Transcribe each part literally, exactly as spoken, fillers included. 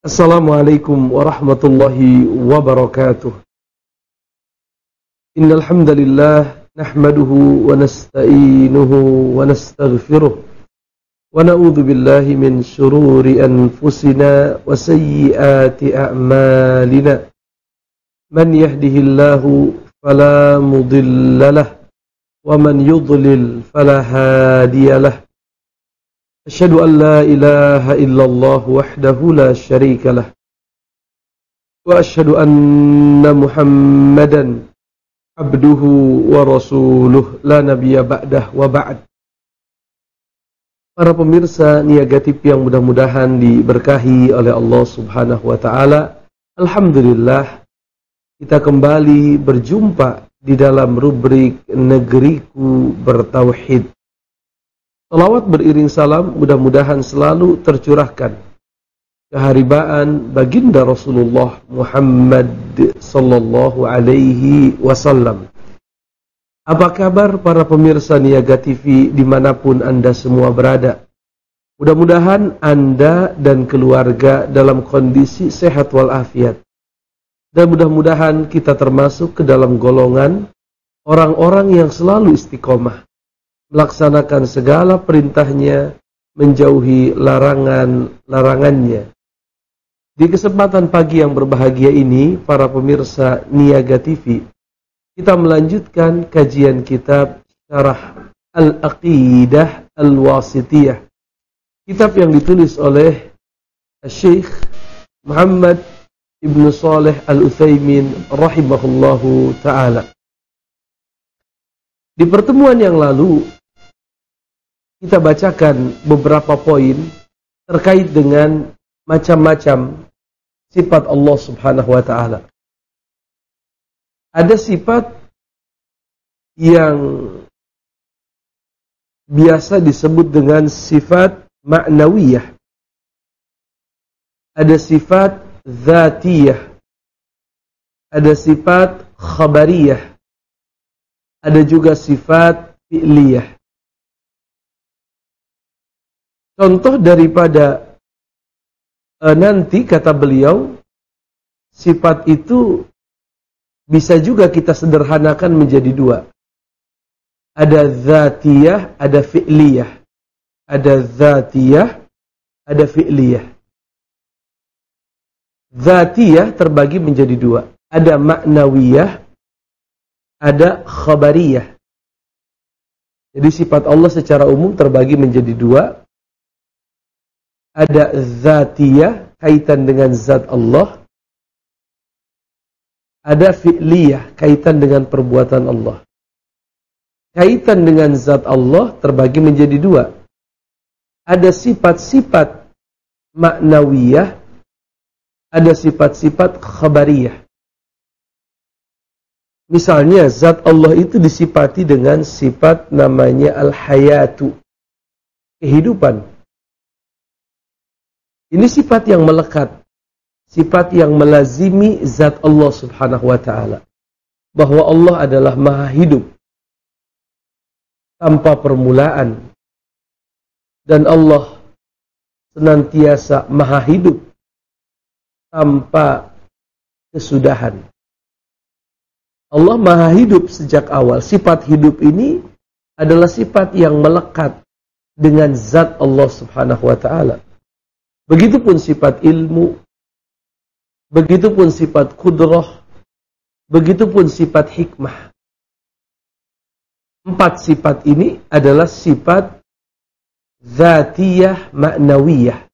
Assalamualaikum warahmatullahi wabarakatuh. Innal hamdalillah nahmaduhu wa nasta'inuhu wa nastaghfiruh wa na'udzu billahi min shururi anfusina wa sayyiati a'malina. Man yahdihillahu fala mudhillalah wa man yudlil fala hadiyalah. Asyhadu an la ilaha illallah wahdahu la syarika lah wa asyhadu anna Muhammadan abduhu wa rasuluh la nabiyya ba'dah wa ba'd. Para pemirsa Niaga T V yang mudah-mudahan diberkahi oleh Allah Subhanahu wa taala, alhamdulillah kita kembali berjumpa di dalam rubrik Negeriku Bertauhid. Salawat beriring salam mudah-mudahan selalu tercurahkan keharibaan baginda Rasulullah Muhammad sallallahu alaihi wasallam. Apa kabar para pemirsa Niaga T V dimanapun Anda semua berada? Mudah-mudahan Anda dan keluarga dalam kondisi sehat walafiat. Dan mudah-mudahan kita termasuk ke dalam golongan orang-orang yang selalu istiqomah melaksanakan segala perintahnya, menjauhi larangan-larangannya. Di kesempatan pagi yang berbahagia ini, para pemirsa Niaga T V, kita melanjutkan kajian kitab Syarah Al-Aqidah Al-Wasithiyah, kitab yang ditulis oleh Syekh Muhammad Ibn Shalih Al-Utsaimin rahimahullahu ta'ala. Di pertemuan yang lalu, kita bacakan beberapa poin terkait dengan macam-macam sifat Allah Subhanahu wa taala. Ada sifat yang biasa disebut dengan sifat ma'nawiyah. Ada sifat dzatiyah. Ada sifat khabariyah. Ada juga sifat fi'liyah. Contoh daripada e, nanti kata beliau, sifat itu bisa juga kita sederhanakan menjadi dua. Ada dzatiyah, ada fi'liyah. Ada dzatiyah, ada fi'liyah. Dzatiyah terbagi menjadi dua. Ada ma'nawiyah, ada khabariyah. Jadi sifat Allah secara umum terbagi menjadi dua. Ada dzatiyah, kaitan dengan zat Allah. Ada fi'liyah, kaitan dengan perbuatan Allah. Kaitan dengan zat Allah terbagi menjadi dua. Ada sifat-sifat ma'nawiyah, ada sifat-sifat khabariyah. Misalnya zat Allah itu disifati dengan sifat namanya al-hayatu, kehidupan. Ini sifat yang melekat, sifat yang melazimi zat Allah Subhanahu wa taala, bahwa Allah adalah maha hidup tanpa permulaan, dan Allah senantiasa maha hidup tanpa kesudahan. Allah maha hidup sejak awal. Sifat hidup ini adalah sifat yang melekat dengan zat Allah Subhanahu wa taala. Begitupun sifat ilmu, begitupun sifat qudrah, begitupun sifat hikmah. Empat sifat ini adalah sifat dzatiyah ma'nawiyah.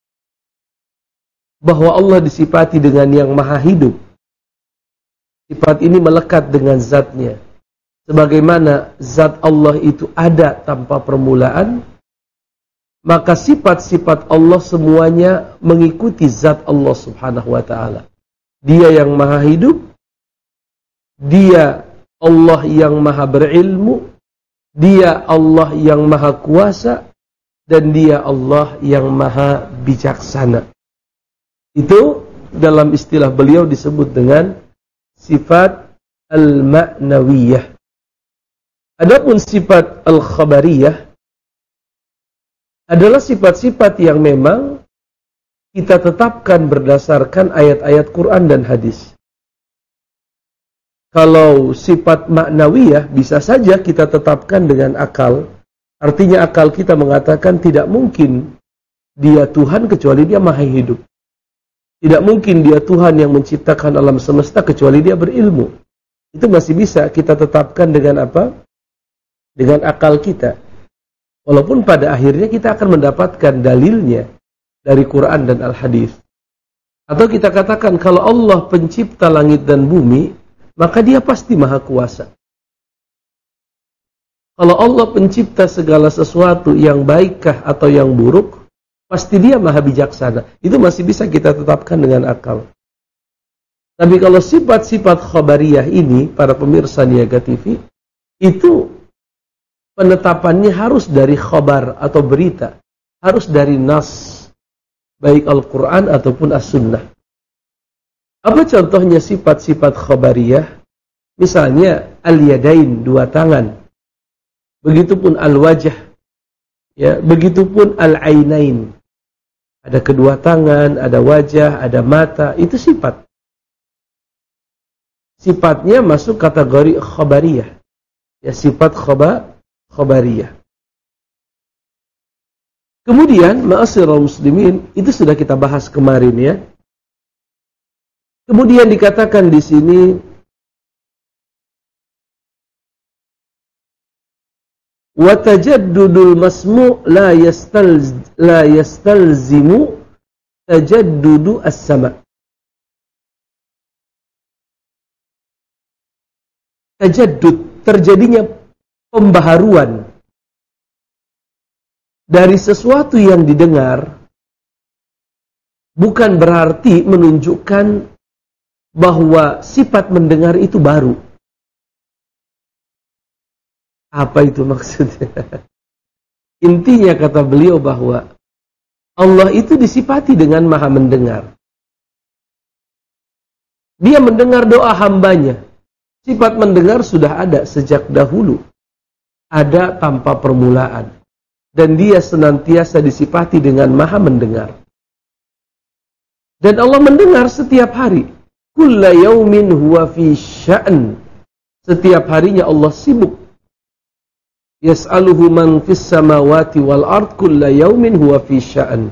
Bahwa Allah disifati dengan yang maha hidup. Sifat ini melekat dengan zatnya. Sebagaimana zat Allah itu ada tanpa permulaan, maka sifat-sifat Allah semuanya mengikuti zat Allah Subhanahu wa taala. Dia yang maha hidup, Dia Allah yang maha berilmu, Dia Allah yang maha kuasa, dan Dia Allah yang maha bijaksana. Itu dalam istilah beliau disebut dengan sifat al-ma'nawiyah. Adapun sifat al-khabariyah adalah sifat-sifat yang memang kita tetapkan berdasarkan ayat-ayat Quran dan hadis. Kalau sifat ma'nawiyah bisa saja kita tetapkan dengan akal. Artinya akal kita mengatakan tidak mungkin dia Tuhan kecuali dia maha hidup. Tidak mungkin dia Tuhan yang menciptakan alam semesta kecuali dia berilmu. Itu masih bisa kita tetapkan dengan apa? Dengan akal kita. Walaupun pada akhirnya kita akan mendapatkan dalilnya dari Quran dan Al-Hadis. Atau kita katakan kalau Allah pencipta langit dan bumi, maka dia pasti maha kuasa. Kalau Allah pencipta segala sesuatu yang baikkah atau yang buruk, pasti dia maha bijaksana. Itu masih bisa kita tetapkan dengan akal. Tapi kalau sifat-sifat khabariyah ini, para pemirsa Niaga T V, itu penetapannya harus dari khabar atau berita. Harus dari nas, baik Al-Quran ataupun As-Sunnah. Apa contohnya sifat-sifat khabariyah? Misalnya, al-yadain, dua tangan. Begitupun al-wajah. Ya, begitupun al-ainain. Ada kedua tangan, ada wajah, ada mata. Itu sifat. Sifatnya masuk kategori khabariyah. Ya, sifat khaba, khabariyah. Kemudian, ma'asyiral muslimin, itu sudah kita bahas kemarin ya. Kemudian dikatakan di sini, wa tajaddudul masmu' la yastalz la yastalzimu tajaddudu as-sama'. Tajaddud, terjadinya pembaharuan dari sesuatu yang didengar bukan berarti menunjukkan bahwa sifat mendengar itu baru. Apa itu maksudnya? Intinya kata beliau bahwa Allah itu disifati dengan maha mendengar. Dia mendengar doa hambanya. Sifat mendengar sudah ada sejak dahulu. Ada tanpa permulaan. Dan dia senantiasa disifati dengan maha mendengar. Dan Allah mendengar setiap hari. Kulla yaumin huwa fi sya'n. Setiap harinya Allah sibuk. Yas'aluhu man fis samawati wal ard kulla yaumin huwa fi sya'n.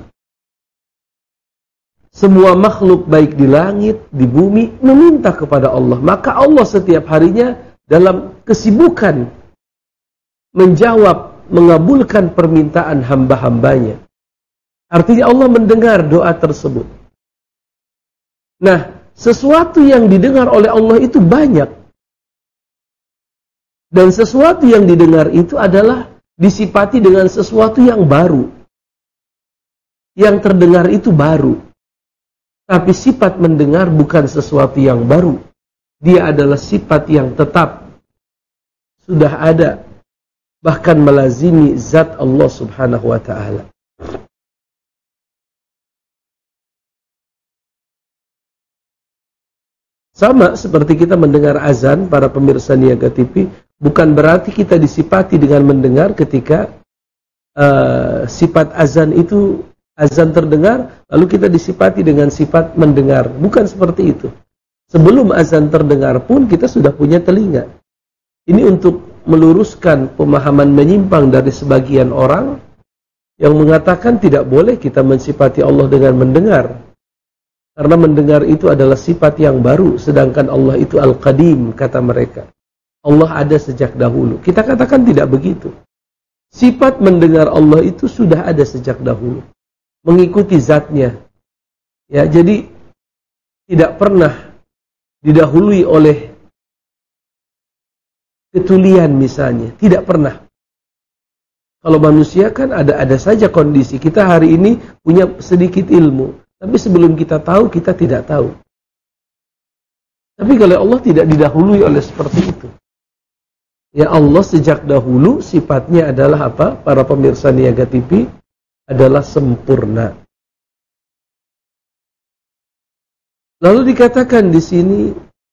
Semua makhluk baik di langit, di bumi meminta kepada Allah. Maka Allah setiap harinya dalam kesibukan menjawab, mengabulkan permintaan hamba-hambanya. Artinya Allah mendengar doa tersebut. Nah, sesuatu yang didengar oleh Allah itu banyak. Dan sesuatu yang didengar itu adalah disifati dengan sesuatu yang baru. Yang terdengar itu baru. Tapi sifat mendengar bukan sesuatu yang baru. Dia adalah sifat yang tetap. Sudah ada. Bahkan melazimi zat Allah subhanahu wa ta'ala. Sama seperti kita mendengar azan, para pemirsa Niaga T V, bukan berarti kita disifati dengan mendengar ketika uh, sifat azan itu, azan terdengar, lalu kita disifati dengan sifat mendengar. Bukan seperti itu. Sebelum azan terdengar pun kita sudah punya telinga. Ini untuk meluruskan pemahaman menyimpang dari sebagian orang yang mengatakan tidak boleh kita mensifati Allah dengan mendengar. Karena mendengar itu adalah sifat yang baru, sedangkan Allah itu Al-Qadim, kata mereka. Allah ada sejak dahulu. Kita katakan tidak begitu. Sifat mendengar Allah itu sudah ada sejak dahulu. Mengikuti zatnya. Ya, jadi tidak pernah didahului oleh ketulian misalnya. Tidak pernah. Kalau manusia kan ada-ada saja kondisi. Kita hari ini punya sedikit ilmu. Tapi sebelum kita tahu, kita tidak tahu. Tapi kalau Allah tidak didahului oleh seperti itu. Ya Allah sejak dahulu sifatnya adalah apa? Para pemirsa Niaga T V adalah sempurna. Lalu dikatakan di sini,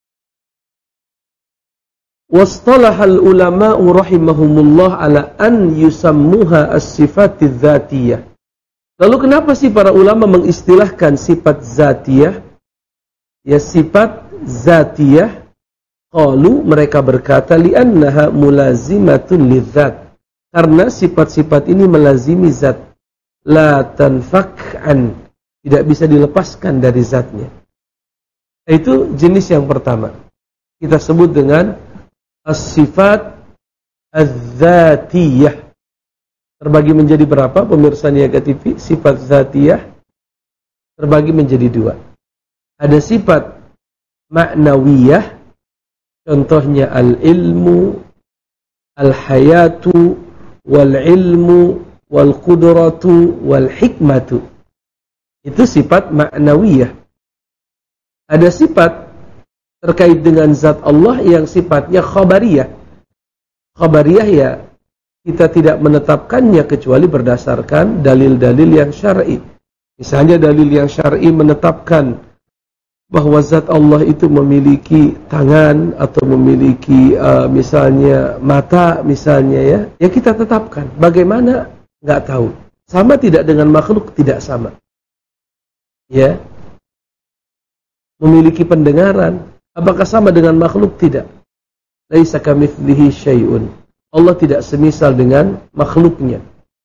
wastalahal ulama'u rahimahumullah ala an yusammuha as-sifatidz dzatiyah. Lalu kenapa sih para ulama mengistilahkan sifat zatiyah? Ya, sifat zatiyah, qalu, mereka berkata, li'annaha mulazimatun lidzat. Karena sifat-sifat ini melazimi zat. La tanfak'an, tidak bisa dilepaskan dari zatnya. Itu jenis yang pertama. Kita sebut dengan as-sifat az-zatiyah. Terbagi menjadi berapa pemirsa Niaga T V? Sifat zatiyah terbagi menjadi dua. Ada sifat ma'nawiyah, contohnya al-ilmu, al-hayatu, wal-ilmu, wal-qudratu, wal-hikmatu. Itu sifat ma'nawiyah. Ada sifat terkait dengan zat Allah yang sifatnya khabariyah. Khabariyah ya, kita tidak menetapkannya kecuali berdasarkan dalil-dalil yang syar'i. Misalnya dalil yang syar'i menetapkan bahwa zat Allah itu memiliki tangan atau memiliki uh, misalnya mata misalnya ya, ya kita tetapkan. Bagaimana? Nggak tahu. Sama tidak dengan makhluk? Tidak sama. Ya. Memiliki pendengaran, apakah sama dengan makhluk? Tidak. Laisa kamitslihi syai'un. Allah tidak semisal dengan makhluknya.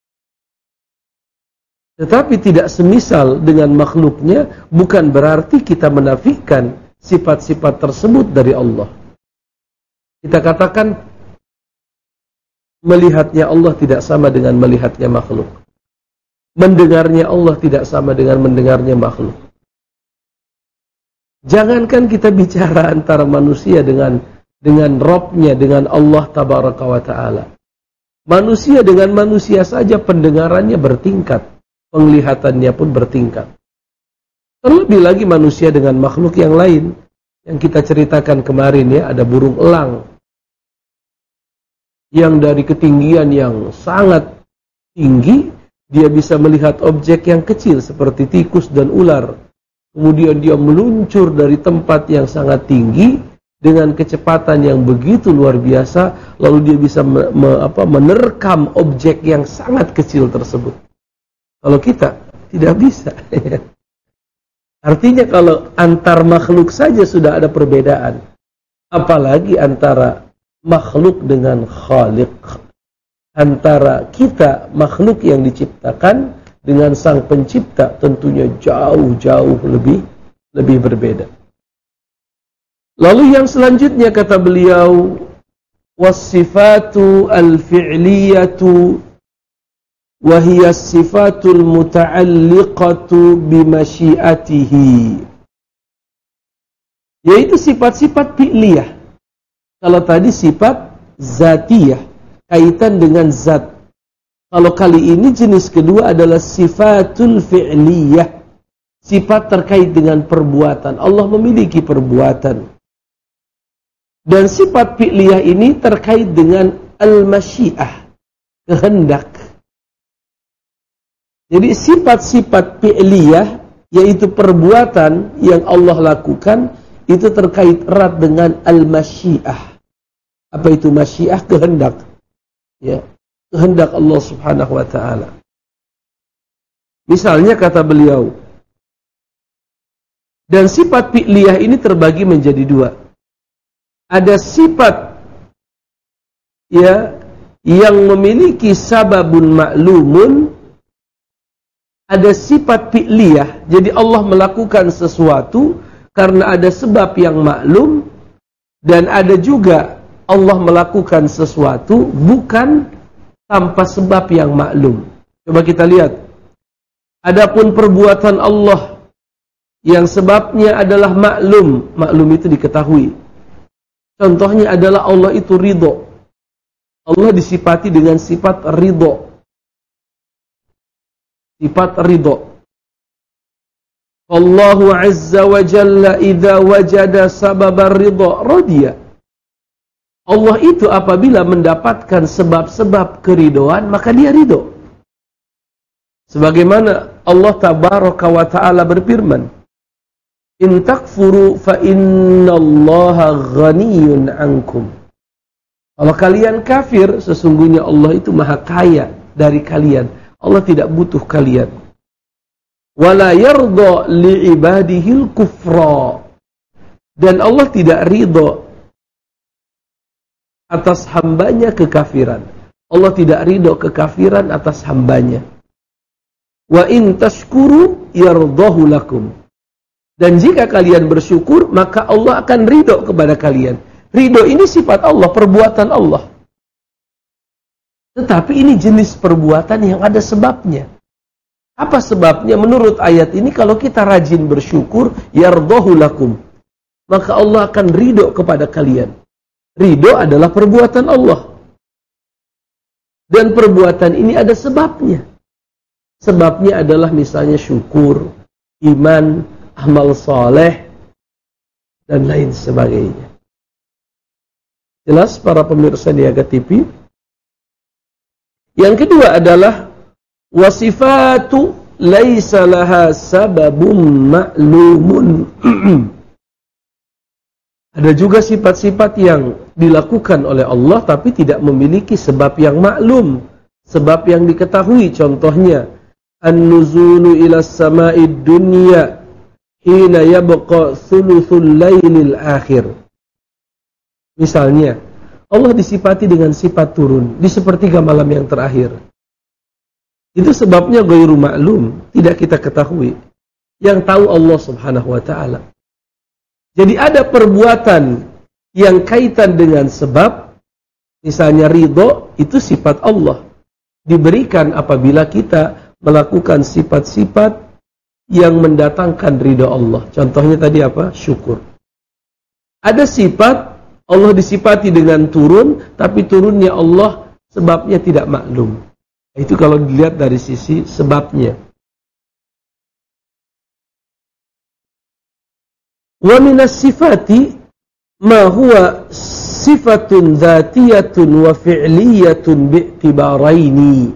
Tetapi tidak semisal dengan makhluknya bukan berarti kita menafikan sifat-sifat tersebut dari Allah. Kita katakan melihatnya Allah tidak sama dengan melihatnya makhluk. Mendengarnya Allah tidak sama dengan mendengarnya makhluk. Jangankan kita bicara antara manusia dengan dengan Rabb-nya, dengan Allah Tabaraka wa Ta'ala. Manusia dengan manusia saja pendengarannya bertingkat, penglihatannya pun bertingkat. Terlebih lagi manusia dengan makhluk yang lain. Yang kita ceritakan kemarin ya, ada burung elang. Yang dari ketinggian yang sangat tinggi, dia bisa melihat objek yang kecil seperti tikus dan ular. Kemudian dia meluncur dari tempat yang sangat tinggi, dengan kecepatan yang begitu luar biasa, lalu dia bisa me, me, apa, menerkam objek yang sangat kecil tersebut. Kalau kita tidak bisa. Artinya kalau antar makhluk saja sudah ada perbedaan, apalagi antara makhluk dengan Khaliq, antara kita makhluk yang diciptakan dengan sang pencipta, tentunya jauh-jauh lebih lebih berbeda. Lalu yang selanjutnya kata beliau, was-sifatu al-fi'liyatu wa hiya as-sifatul muta'alliqatu bimasyiatihi. Yaitu sifat-sifat fi'liyah. Kalau tadi sifat zatiyah, kaitan dengan zat. Kalau kali ini jenis kedua adalah sifatul fi'liyah, sifat terkait dengan perbuatan. Allah memiliki perbuatan. Dan sifat fi'liyah ini terkait dengan al-masyiah, kehendak. Jadi sifat-sifat fi'liyah, yaitu perbuatan yang Allah lakukan, itu terkait erat dengan al-masyiah. Apa itu masyiah? Kehendak. Ya, kehendak Allah Subhanahu wa Ta'ala. Misalnya kata beliau, dan sifat fi'liyah ini terbagi menjadi dua. Ada sifat ya yang memiliki sababun ma'lumun, ada sifat fi'liyah. Jadi Allah melakukan sesuatu karena ada sebab yang maklum, dan ada juga Allah melakukan sesuatu bukan tanpa sebab yang maklum. Coba kita lihat. Adapun perbuatan Allah yang sebabnya adalah maklum, maklum itu diketahui. Contohnya adalah Allah itu ridho. Allah disifati dengan sifat ridho. Sifat ridho. Allahu azza wa jalla idza wajada sababar ridho radiya. Allah itu apabila mendapatkan sebab-sebab keridoan, maka dia ridho. Sebagaimana Allah Tabaraka wa Ta'ala berfirman, in takfuru fa innallaha ghaniyun ankum. Kalau kalian kafir, sesungguhnya Allah itu maha kaya dari kalian. Allah tidak butuh kalian. Wala yarda li'ibadihil kufra. Dan Allah tidak ridho atas hambanya kekafiran. Allah tidak ridho kekafiran atas hambanya. Wa in tashkuru yardahu lakum. Dan jika kalian bersyukur, maka Allah akan ridho kepada kalian. Ridho ini sifat Allah, perbuatan Allah. Tetapi ini jenis perbuatan yang ada sebabnya. Apa sebabnya? Menurut ayat ini, kalau kita rajin bersyukur, yardahu lakum, maka Allah akan ridho kepada kalian. Ridho adalah perbuatan Allah. Dan perbuatan ini ada sebabnya. Sebabnya adalah misalnya syukur, iman, amal soleh, dan lain sebagainya. Jelas para pemirsa Niaga T V? Yang kedua adalah wasifatu laisa laha sababun ma'lumun. Ada juga sifat-sifat yang dilakukan oleh Allah tapi tidak memiliki sebab yang maklum, sebab yang diketahui. Contohnya, an-nuzulu ila sama'id dunya hina yabqa thuluthul lailil akhir. Misalnya, Allah disifati dengan sifat turun di sepertiga malam yang terakhir. Itu sebabnya ghairu ma'lum, tidak kita ketahui. Yang tahu Allah Subhanahu wa taala. Jadi ada perbuatan yang kaitan dengan sebab, misalnya ridho, itu sifat Allah. Diberikan apabila kita melakukan sifat-sifat yang mendatangkan ridho Allah. Contohnya tadi apa? Syukur. Ada sifat Allah disifati dengan turun, tapi turunnya Allah sebabnya tidak maklum. Itu kalau dilihat dari sisi sebabnya. Wa minas sifati ma huwa sifatun dzatiyatun wa fi'liyatun bi'tibaraini.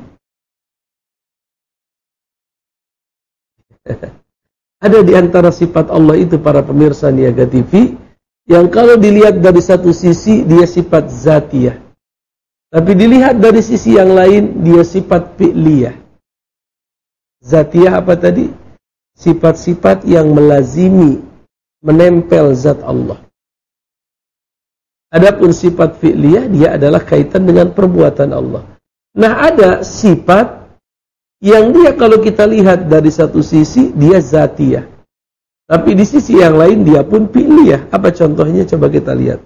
Ada di antara sifat Allah itu para pemirsa Niaga T V yang kalau dilihat dari satu sisi dia sifat zatiyah, tapi dilihat dari sisi yang lain dia sifat fi'liyah. Zatiyah apa tadi? Sifat-sifat yang melazimi, menempel zat Allah. Adapun sifat fi'liyah dia adalah kaitan dengan perbuatan Allah. Nah, ada sifat yang dia kalau kita lihat dari satu sisi dia zatiyah, tapi di sisi yang lain dia pun fi'liyah. Apa contohnya? Coba kita lihat.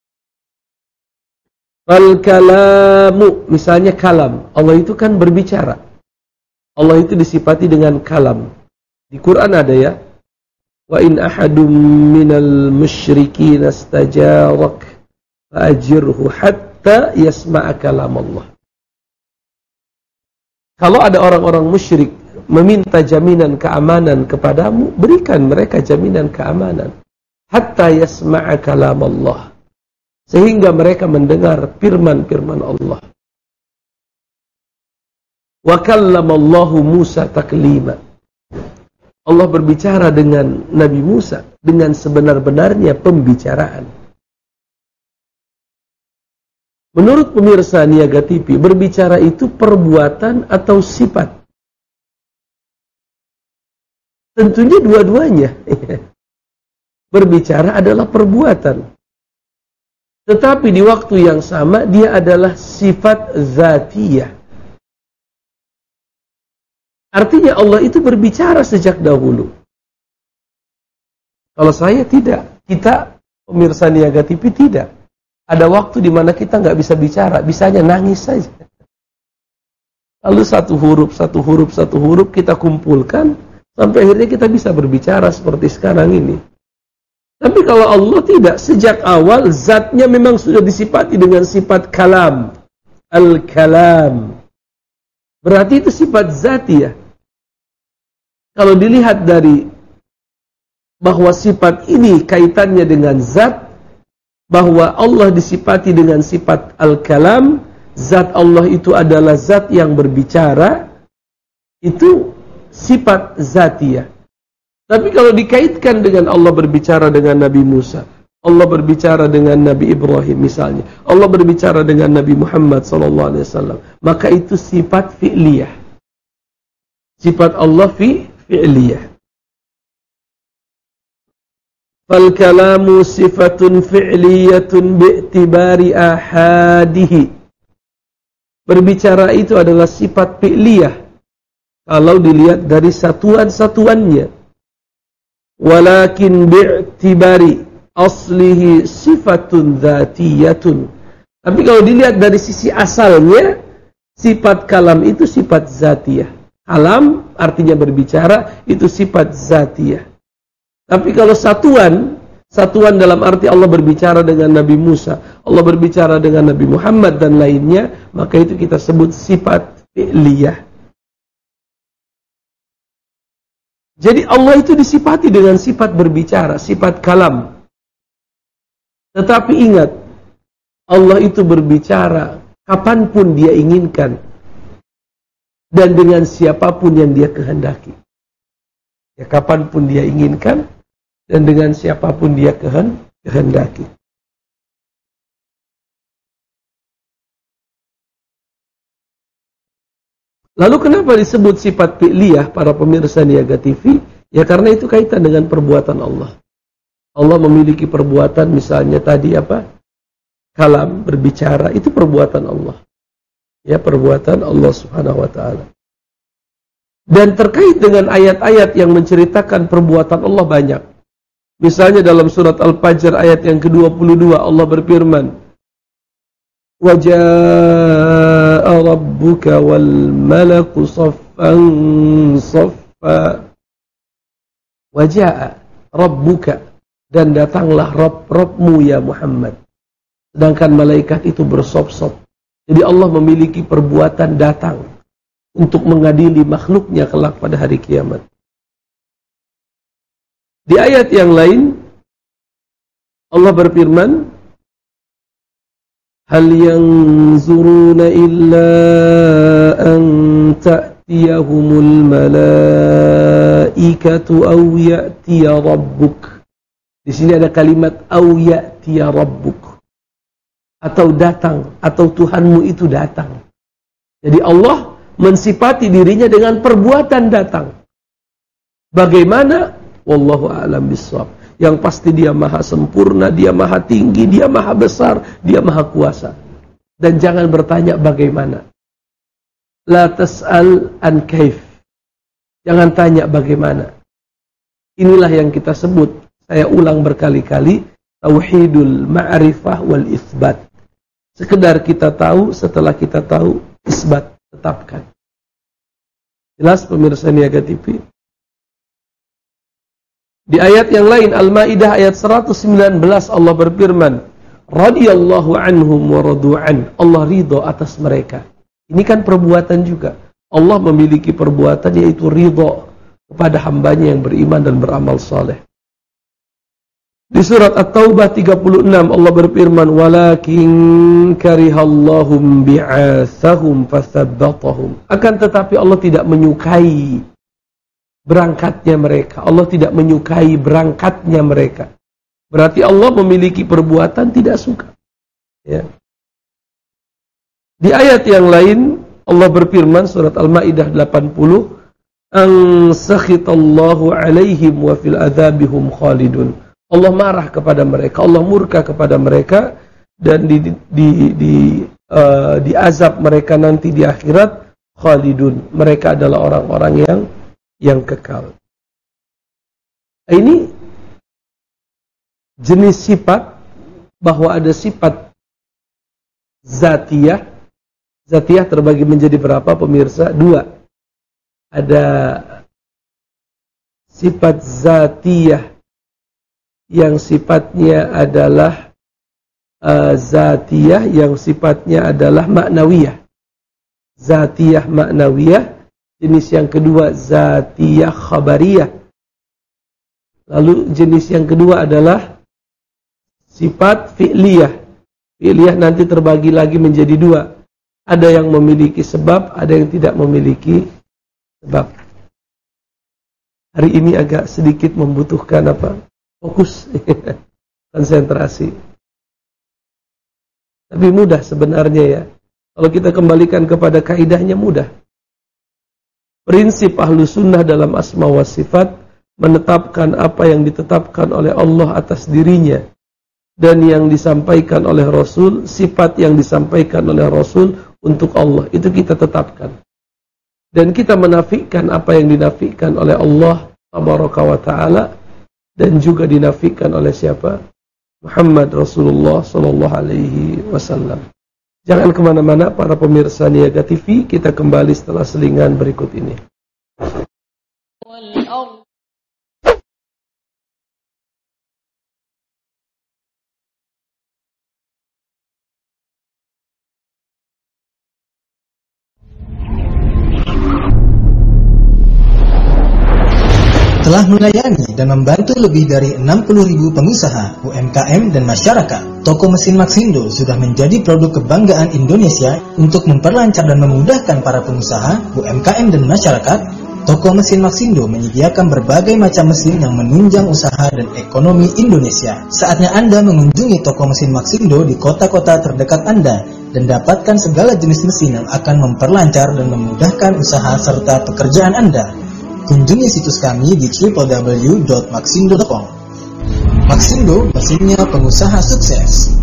Al-kalamu, misalnya kalam. Allah itu kan berbicara. Allah itu disifati dengan kalam. Di Quran ada ya. Wa in ahadum minal musyrikin astajarak fa'ajirhu hatta yasma'a kalam Allah. Kalau ada orang-orang musyrik meminta jaminan keamanan kepadamu, berikan mereka jaminan keamanan hatta yasma'a kalam Allah, sehingga mereka mendengar firman-firman Allah. Wa kallamallahu Musa taklima. Allah berbicara dengan Nabi Musa dengan sebenar-benarnya pembicaraan. Menurut pemirsa Niaga T V, berbicara itu perbuatan atau sifat? Tentunya dua-duanya. Berbicara adalah perbuatan. Tetapi di waktu yang sama dia adalah sifat zatiyah. Artinya Allah itu berbicara sejak dahulu. Kalau saya tidak, kita pemirsa Niaga T V tidak. Ada waktu di mana kita nggak bisa bicara, bisanya nangis saja. Lalu satu huruf, satu huruf, satu huruf kita kumpulkan, sampai akhirnya kita bisa berbicara seperti sekarang ini. Tapi kalau Allah tidak, sejak awal zatnya memang sudah disifati dengan sifat kalam. Al-kalam. Berarti itu sifat zatiyah. Kalau dilihat dari bahwa sifat ini kaitannya dengan zat, bahwa Allah disifati dengan sifat al-kalam, zat Allah itu adalah zat yang berbicara, itu sifat zatiyah. Tapi kalau dikaitkan dengan Allah berbicara dengan Nabi Musa, Allah berbicara dengan Nabi Ibrahim misalnya, Allah berbicara dengan Nabi Muhammad sallallahu alaihi wasallam, maka itu sifat fi'liyah. Sifat Allah fi fi'liyah. Fal kalamu sifatun fi'liyatun bi'tibari ahadihi. Berbicara itu adalah sifat fi'liyah kalau dilihat dari satuan-satuannya. Walakin bi'tibari aslihi sifatun dzatiyatun. Tapi kalau dilihat dari sisi asalnya, sifat kalam itu sifat zatiyah. Kalam artinya berbicara, itu sifat zatiyah. Tapi kalau satuan, satuan dalam arti Allah berbicara dengan Nabi Musa, Allah berbicara dengan Nabi Muhammad dan lainnya, maka itu kita sebut sifat fi'liyah. Jadi Allah itu disifati dengan sifat berbicara, sifat kalam. Tetapi ingat, Allah itu berbicara kapanpun dia inginkan dan dengan siapapun yang dia kehendaki. Ya, kapanpun dia inginkan dan dengan siapapun dia kehendaki. Lalu kenapa disebut sifat fi'liyah para pemirsa Niaga T V? Ya karena itu kaitan dengan perbuatan Allah. Allah memiliki perbuatan, misalnya tadi apa? Kalam, berbicara, itu perbuatan Allah. Ya, perbuatan Allah Subhanahu wa taala. Dan terkait dengan ayat-ayat yang menceritakan perbuatan Allah banyak. Misalnya dalam surat Al-Fajr ayat yang ke dua puluh dua Allah berfirman, "Wa jaa'a rabbuka wal malaku saffan saffa." Wa jaa'a rabbuka, dan datanglah Rabb Rabbmu ya Muhammad. Sedangkan malaikat itu bersop-sop. Jadi Allah memiliki perbuatan datang untuk mengadili makhluknya kelak pada hari kiamat. Di ayat yang lain Allah berfirman, "Hal yanzuruna illa an ta'tiyahumul malaikatu aw ya'tiya rabbuk." Di sini ada kalimat aw ya'tiya rabbuk. Atau datang, atau Tuhanmu itu datang. Jadi Allah mensifati dirinya dengan perbuatan datang. Bagaimana? Wallahu a'lam bishawab. Yang pasti dia maha sempurna, dia maha tinggi, dia maha besar, dia maha kuasa. Dan jangan bertanya bagaimana. La tas'al an kaif. Jangan tanya bagaimana. Inilah yang kita sebut, saya ulang berkali-kali, tauhidul ma'rifah wal isbat. Sekedar kita tahu, setelah kita tahu, isbat, tetapkan. Jelas pemirsa Niaga T V? Di ayat yang lain, Al-Maidah ayat seratus sembilan belas Allah berfirman, radhiyallahu anhum wa radu'an. Allah ridho atas mereka. Ini kan perbuatan juga. Allah memiliki perbuatan yaitu ridho kepada hambanya yang beriman dan beramal saleh. Di surat At-Taubah tiga puluh enam Allah berfirman, walakin karihallahum bi'athahum fathabbatahum. Akan tetapi Allah tidak menyukai berangkatnya mereka. Allah tidak menyukai berangkatnya mereka. Berarti Allah memiliki perbuatan tidak suka. Ya. Di ayat yang lain Allah berfirman surat Al-Maidah delapan puluh, an sakhitallahu alaihim wa fil adzabihum khalidun. Allah marah kepada mereka, Allah murka kepada mereka, dan di di di uh, di azab mereka nanti di akhirat khalidun. Mereka adalah orang-orang yang yang kekal. Ini jenis sifat, bahwa ada sifat zatiyah. Zatiyah terbagi menjadi berapa pemirsa? Dua. Ada sifat zatiyah yang sifatnya adalah uh, zatiyah, yang sifatnya adalah maknawiyah. Zatiyah maknawiyah. Jenis yang kedua zatiyah khabariyah. Lalu jenis yang kedua adalah sifat fi'liyah. Fi'liyah nanti terbagi lagi menjadi dua. Ada yang memiliki sebab, ada yang tidak memiliki sebab. Hari ini agak sedikit membutuhkan apa? Fokus, konsentrasi. Tapi mudah sebenarnya ya. Kalau kita kembalikan kepada kaidahnya mudah. Prinsip ahlu sunnah dalam asma wa sifat menetapkan apa yang ditetapkan oleh Allah atas dirinya dan yang disampaikan oleh Rasul, sifat yang disampaikan oleh Rasul untuk Allah, itu kita tetapkan. Dan kita menafikan apa yang dinafikan oleh Allah tabaraka wa ta'ala dan juga dinafikan oleh siapa? Muhammad Rasulullah sallallahu alaihi wasallam. Jangan kemana-mana para pemirsa Niaga T V, kita kembali setelah selingan berikut ini. Telah melayani dan membantu lebih dari enam puluh ribu pengusaha, U M K M dan masyarakat, Toko Mesin Maxindo sudah menjadi produk kebanggaan Indonesia. Untuk memperlancar dan memudahkan para pengusaha, U M K M dan masyarakat, Toko Mesin Maxindo menyediakan berbagai macam mesin yang menunjang usaha dan ekonomi Indonesia. Saatnya Anda mengunjungi Toko Mesin Maxindo di kota-kota terdekat Anda dan dapatkan segala jenis mesin yang akan memperlancar dan memudahkan usaha serta pekerjaan Anda. Kunjungi situs kami di w w w dot maxindo dot com. Maxindo, mesinnya pengusaha sukses.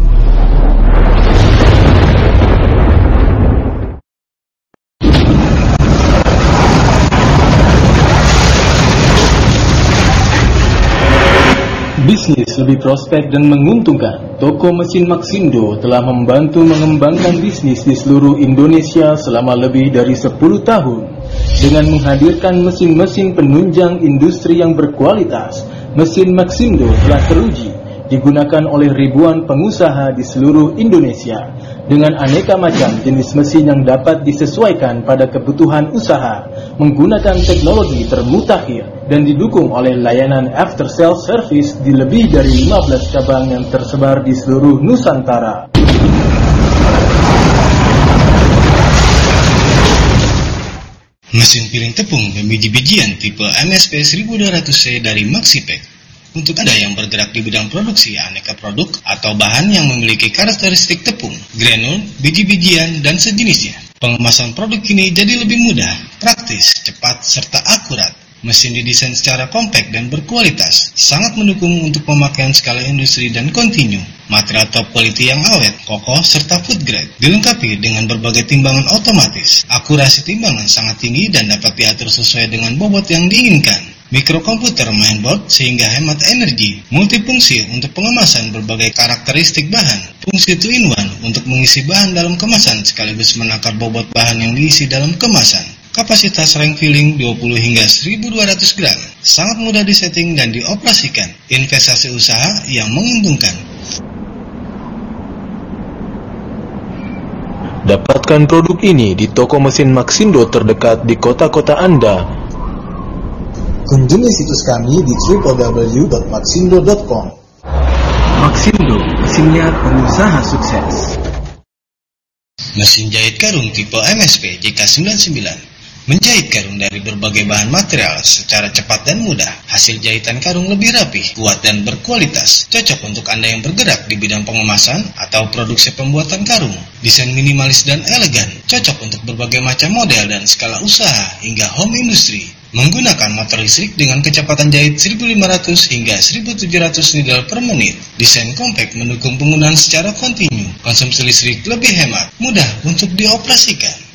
Bisnis lebih prospek dan menguntungkan. Toko Mesin Maxindo telah membantu mengembangkan bisnis di seluruh Indonesia selama lebih dari sepuluh tahun. Dengan menghadirkan mesin-mesin penunjang industri yang berkualitas, mesin Maxindo telah teruji digunakan oleh ribuan pengusaha di seluruh Indonesia. Dengan aneka macam jenis mesin yang dapat disesuaikan pada kebutuhan usaha, menggunakan teknologi termutakhir dan didukung oleh layanan after sales service di lebih dari lima belas cabang yang tersebar di seluruh Nusantara. Mesin piring tepung dan biji-bijian tipe M S P seribu dua ratus C dari Maxipek. Untuk Anda yang bergerak di bidang produksi aneka produk atau bahan yang memiliki karakteristik tepung, granul, biji-bijian, dan sejenisnya, pengemasan produk ini jadi lebih mudah, praktis, cepat, serta akurat. Mesin didesain secara kompak dan berkualitas, sangat mendukung untuk pemakaian skala industri dan kontinu. Material top quality yang awet, kokoh, serta food grade, dilengkapi dengan berbagai timbangan otomatis. Akurasi timbangan sangat tinggi dan dapat diatur sesuai dengan bobot yang diinginkan. Mikrokomputer mainboard sehingga hemat energi. Multifungsi untuk pengemasan berbagai karakteristik bahan. Fungsi two in one untuk mengisi bahan dalam kemasan sekaligus menakar bobot bahan yang diisi dalam kemasan. Kapasitas rank filling dua puluh hingga seribu dua ratus gram. Sangat mudah disetting dan dioperasikan. Investasi usaha yang menguntungkan. Dapatkan produk ini di toko mesin Maxindo terdekat di kota-kota Anda. Kunjungi situs kami di w w w dot maxindo dot com. Maxindo, mesinnya pengusaha sukses. Mesin jahit karung tipe M S P J K sembilan sembilan. Menjahit karung dari berbagai bahan material secara cepat dan mudah. Hasil jahitan karung lebih rapi, kuat dan berkualitas. Cocok untuk Anda yang bergerak di bidang pengemasan atau produksi pembuatan karung. Desain minimalis dan elegan, cocok untuk berbagai macam model dan skala usaha hingga home industry. Menggunakan motor listrik dengan kecepatan jahit seribu lima ratus hingga seribu tujuh ratus needle per menit. Desain kompak mendukung penggunaan secara kontinu. Konsumsi listrik lebih hemat, mudah untuk dioperasikan.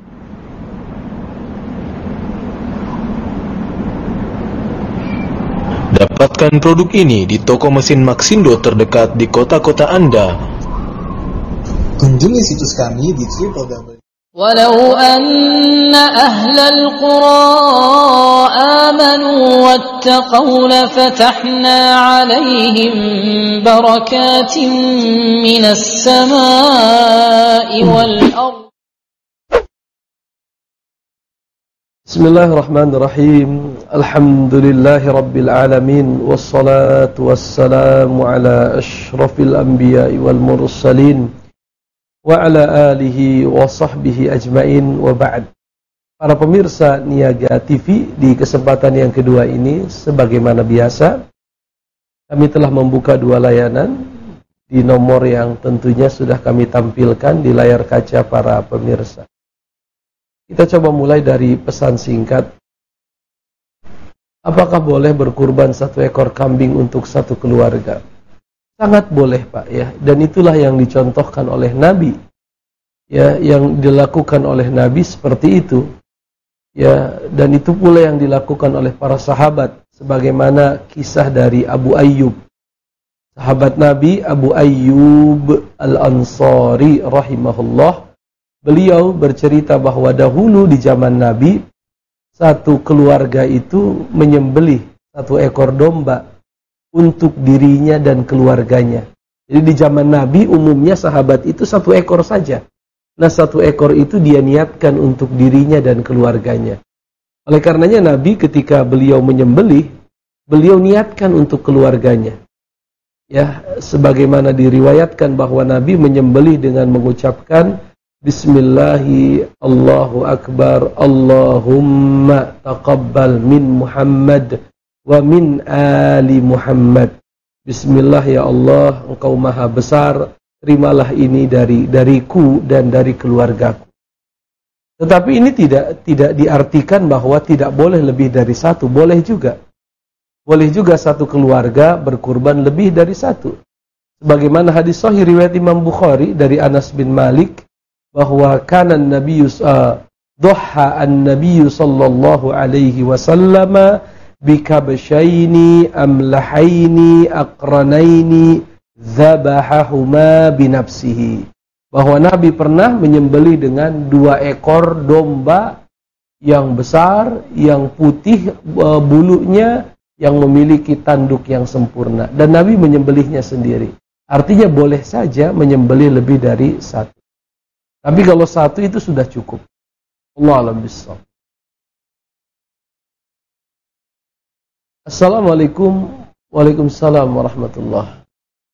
Dapatkan produk ini di toko mesin Maxindo terdekat di kota-kota Anda. Kunjungi situs kami di w w w. ولو أن أهل القرى آمنوا واتقوا لفتحنا عليهم بركات من السماء والأرض. Bismillahirrahmanirrahim. Alhamdulillahi rabbil alamin, wassalatu wassalamu ala asyrafil anbiya'i wal mursalin wa ala alihi wa sahbihi ajmain, wa ba'd. Para pemirsa Niaga T V, di kesempatan yang kedua ini, sebagaimana biasa, kami telah membuka dua layanan di nomor yang tentunya sudah kami tampilkan di layar kaca para pemirsa. Kita coba mulai dari pesan singkat. Apakah boleh berkurban satu ekor kambing untuk satu keluarga? Sangat boleh, Pak, ya. Dan itulah yang dicontohkan oleh Nabi. Ya, yang dilakukan oleh Nabi seperti itu. Ya, dan itu pula yang dilakukan oleh para sahabat, sebagaimana kisah dari Abu Ayyub. Sahabat Nabi Abu Ayyub Al-Ansari rahimahullah, beliau bercerita bahwa dahulu di zaman Nabi, satu keluarga itu menyembelih satu ekor domba untuk dirinya dan keluarganya. Jadi di zaman Nabi umumnya sahabat itu satu ekor saja. Nah, satu ekor itu dia niatkan untuk dirinya dan keluarganya. Oleh karenanya Nabi ketika beliau menyembelih, beliau niatkan untuk keluarganya. Ya, sebagaimana diriwayatkan bahwa Nabi menyembelih dengan mengucapkan Bismillahi Allahu Akbar, Allahumma taqabbal min Muhammad wa min ali Muhammad. Bismillah ya Allah, Engkau maha besar, terimalah ini dari dariku dan dari keluargaku. Tetapi ini tidak tidak diartikan bahwa tidak boleh lebih dari satu, boleh juga. Boleh juga satu keluarga berkurban lebih dari satu. Sebagaimana hadis sahih riwayat Imam Bukhari dari Anas bin Malik bahwa kana an-nabiyyu uh, dhuha an-nabiyyu sallallahu alaihi wasallam bikabshaini amlahaini aqranaini dzabahahuma binafsihi. Bahwa Nabi pernah menyembelih dengan dua ekor domba yang besar, yang putih uh, bulunya, yang memiliki tanduk yang sempurna, dan Nabi menyembelihnya sendiri. Artinya boleh saja menyembelih lebih dari satu. Tapi kalau satu itu sudah cukup. Allah a'lam bishawab. Assalamualaikum. Waalaikumsalam warahmatullahi.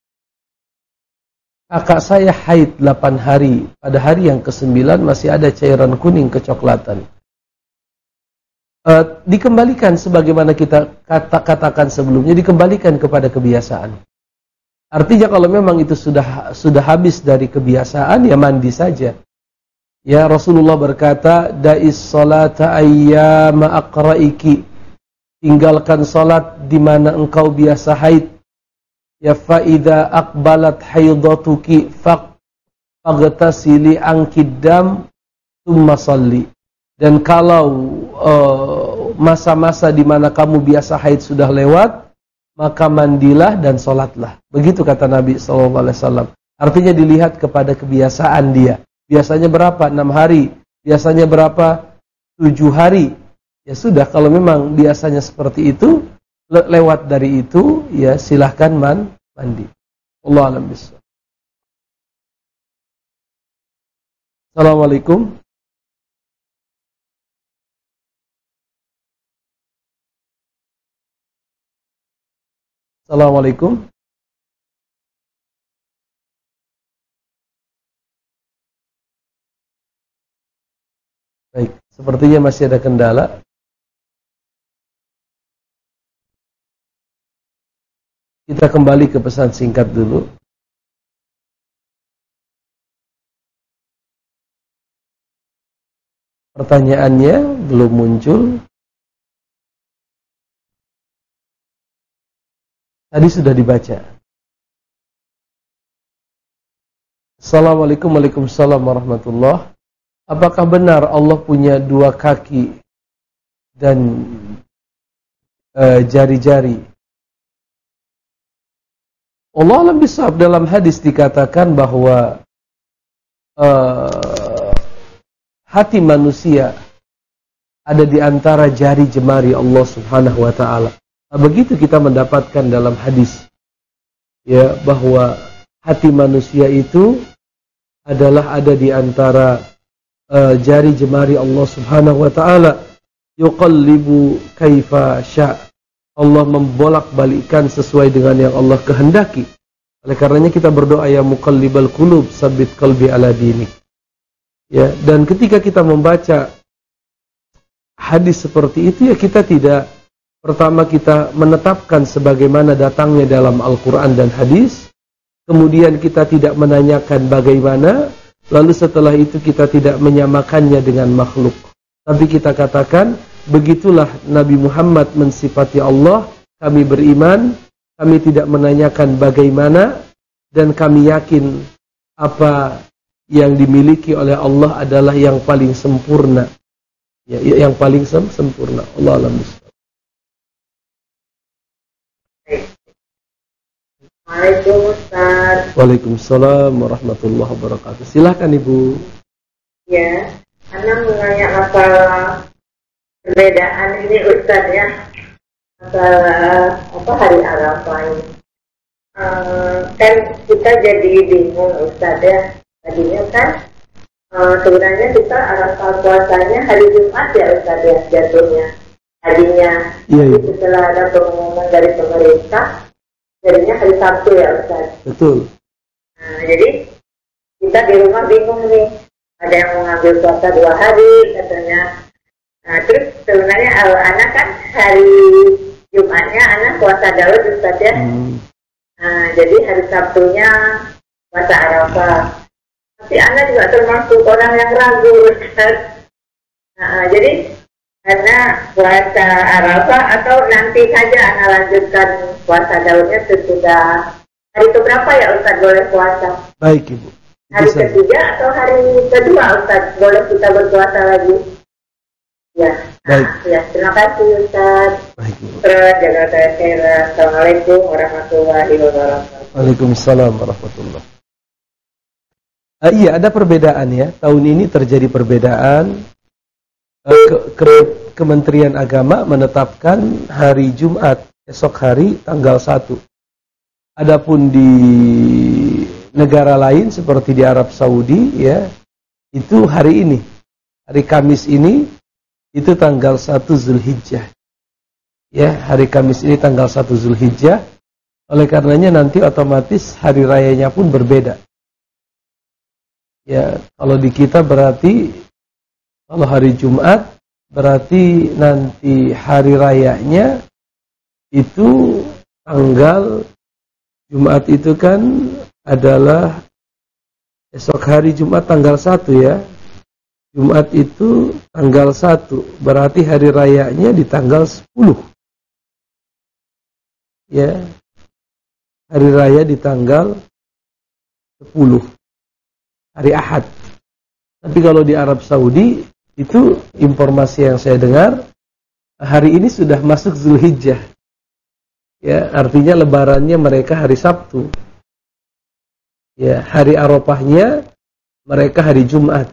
Kakak saya haid delapan hari. Pada hari yang kesembilan masih ada cairan kuning kecoklatan. Uh, dikembalikan sebagaimana kita kata katakan sebelumnya, dikembalikan kepada kebiasaan. Artinya kalau memang itu sudah sudah habis dari kebiasaan, ya mandi saja. Ya, Rasulullah berkata, da'is salata ayyama aqra'iki. Tinggalkan salat di mana engkau biasa haid. Ya, fa idza aqbalat haidatuki faghtasili ankidam tsumma shalli. Dan kalau masa-masa uh, di mana kamu biasa haid sudah lewat, maka mandilah dan sholatlah. Begitu kata Nabi shallallahu alaihi wasallam. Artinya dilihat kepada kebiasaan dia. Biasanya berapa? enam hari. Biasanya berapa? tujuh hari. Ya sudah, kalau memang biasanya seperti itu, le lewat dari itu, ya silahkan man mandi. Allahu a'lam bishawab. Assalamualaikum. Assalamualaikum. Baik, sepertinya masih ada kendala. Kita kembali ke pesan singkat dulu. Pertanyaannya belum muncul. Tadi sudah dibaca. Assalamualaikum Waalaikumsalam warahmatullahi. Apakah benar Allah punya dua kaki dan jari-jari? Uh, Allah alam bisawab, dalam hadis dikatakan bahwa uh, hati manusia ada di antara jari jemari Allah Subhanahu wa ta'ala. Nah, begitu kita mendapatkan dalam hadis, ya, bahwa hati manusia itu adalah ada di antara uh, jari jemari Allah Subhanahu wa ta'ala. Yuqallibu kaifa sya'. Allah membolak-balikkan sesuai dengan yang Allah kehendaki. Oleh karenanya kita berdoa, ya muqallibal qulub, tsabbit qalbi ala dinik. Ya, dan ketika kita membaca hadis seperti itu, ya kita tidak, pertama kita menetapkan sebagaimana datangnya dalam Al-Quran dan hadis. Kemudian kita tidak menanyakan bagaimana. lalu setelah itu kita tidak menyamakannya dengan makhluk, tapi kita katakan begitulah Nabi Muhammad mensifati Allah, kami beriman, kami tidak menanyakan bagaimana, dan kami yakin apa yang dimiliki oleh Allah adalah yang paling sempurna, ya, yang paling sem sempurna. Allah alam. Assalamualaikum Ustaz. Waalaikumsalam warahmatullahi wabarakatuh. Silahkan Ibu. Ya, Ana mau nanya masalah perbedaan ini Ustaz ya, masalah apa hari Arafah ini. Uh, kan kita jadi bingung Ustaz ya. Tadinya kan uh, sebenarnya kita Arafah puasanya hari Jumat ya Ustaz ya jatuhnya. Tadinya, iya, iya. Tapi setelah ada pengumuman dari pemerintah, jadinya hari Sabtu ya Ustaz. Betul. Nah, jadi kita di rumah bingung nih. Ada yang mau ngambil puasa dua hari katanya. Nah terus sebenarnya anak kan hari Jumatnya anak puasa Daud Ustaz ya. Hmm. Nah jadi hari Sabtunya puasa Arafah. Tapi anak juga termasuk orang yang ragu Ustaz. Nah jadi karena puasa Arafah atau nanti saja anak lanjutkan puasa Daudnya sesudah hari keberapa ya Ustaz boleh puasa? Baik Ibu. Hari Bisa. ketiga atau hari kedua Ustaz boleh kita berpuasa lagi? Ya. Baik. Ya, terima kasih Ustaz. Baik Ibu. Terus jaga kesehatan. Assalamualaikum warahmatullahi wabarakatuh. Waalaikumsalam warahmatullahi wabarakatuh. Uh, iya, ada perbedaan ya. Tahun ini terjadi perbedaan. Uh, ke, ke, Kementerian Agama menetapkan hari Jumat, esok hari tanggal satu. Adapun di negara lain seperti di Arab Saudi ya, itu hari ini, hari Kamis ini itu tanggal satu Zulhijjah. Ya, hari Kamis ini tanggal satu Zulhijjah. Oleh karenanya nanti otomatis hari rayanya pun berbeda. Ya, kalau di kita berarti kalau hari Jumat berarti nanti hari rayanya itu tanggal Jumat itu kan adalah esok hari Jumat tanggal satu ya. Jumat itu tanggal satu, berarti hari rayanya di tanggal sepuluh. Ya. Hari raya di tanggal sepuluh. Hari Ahad. Tapi kalau di Arab Saudi itu informasi yang saya dengar hari ini sudah masuk Zulhijjah. Ya, artinya lebarannya mereka hari Sabtu. Ya, hari Arafahnya mereka hari Jumat.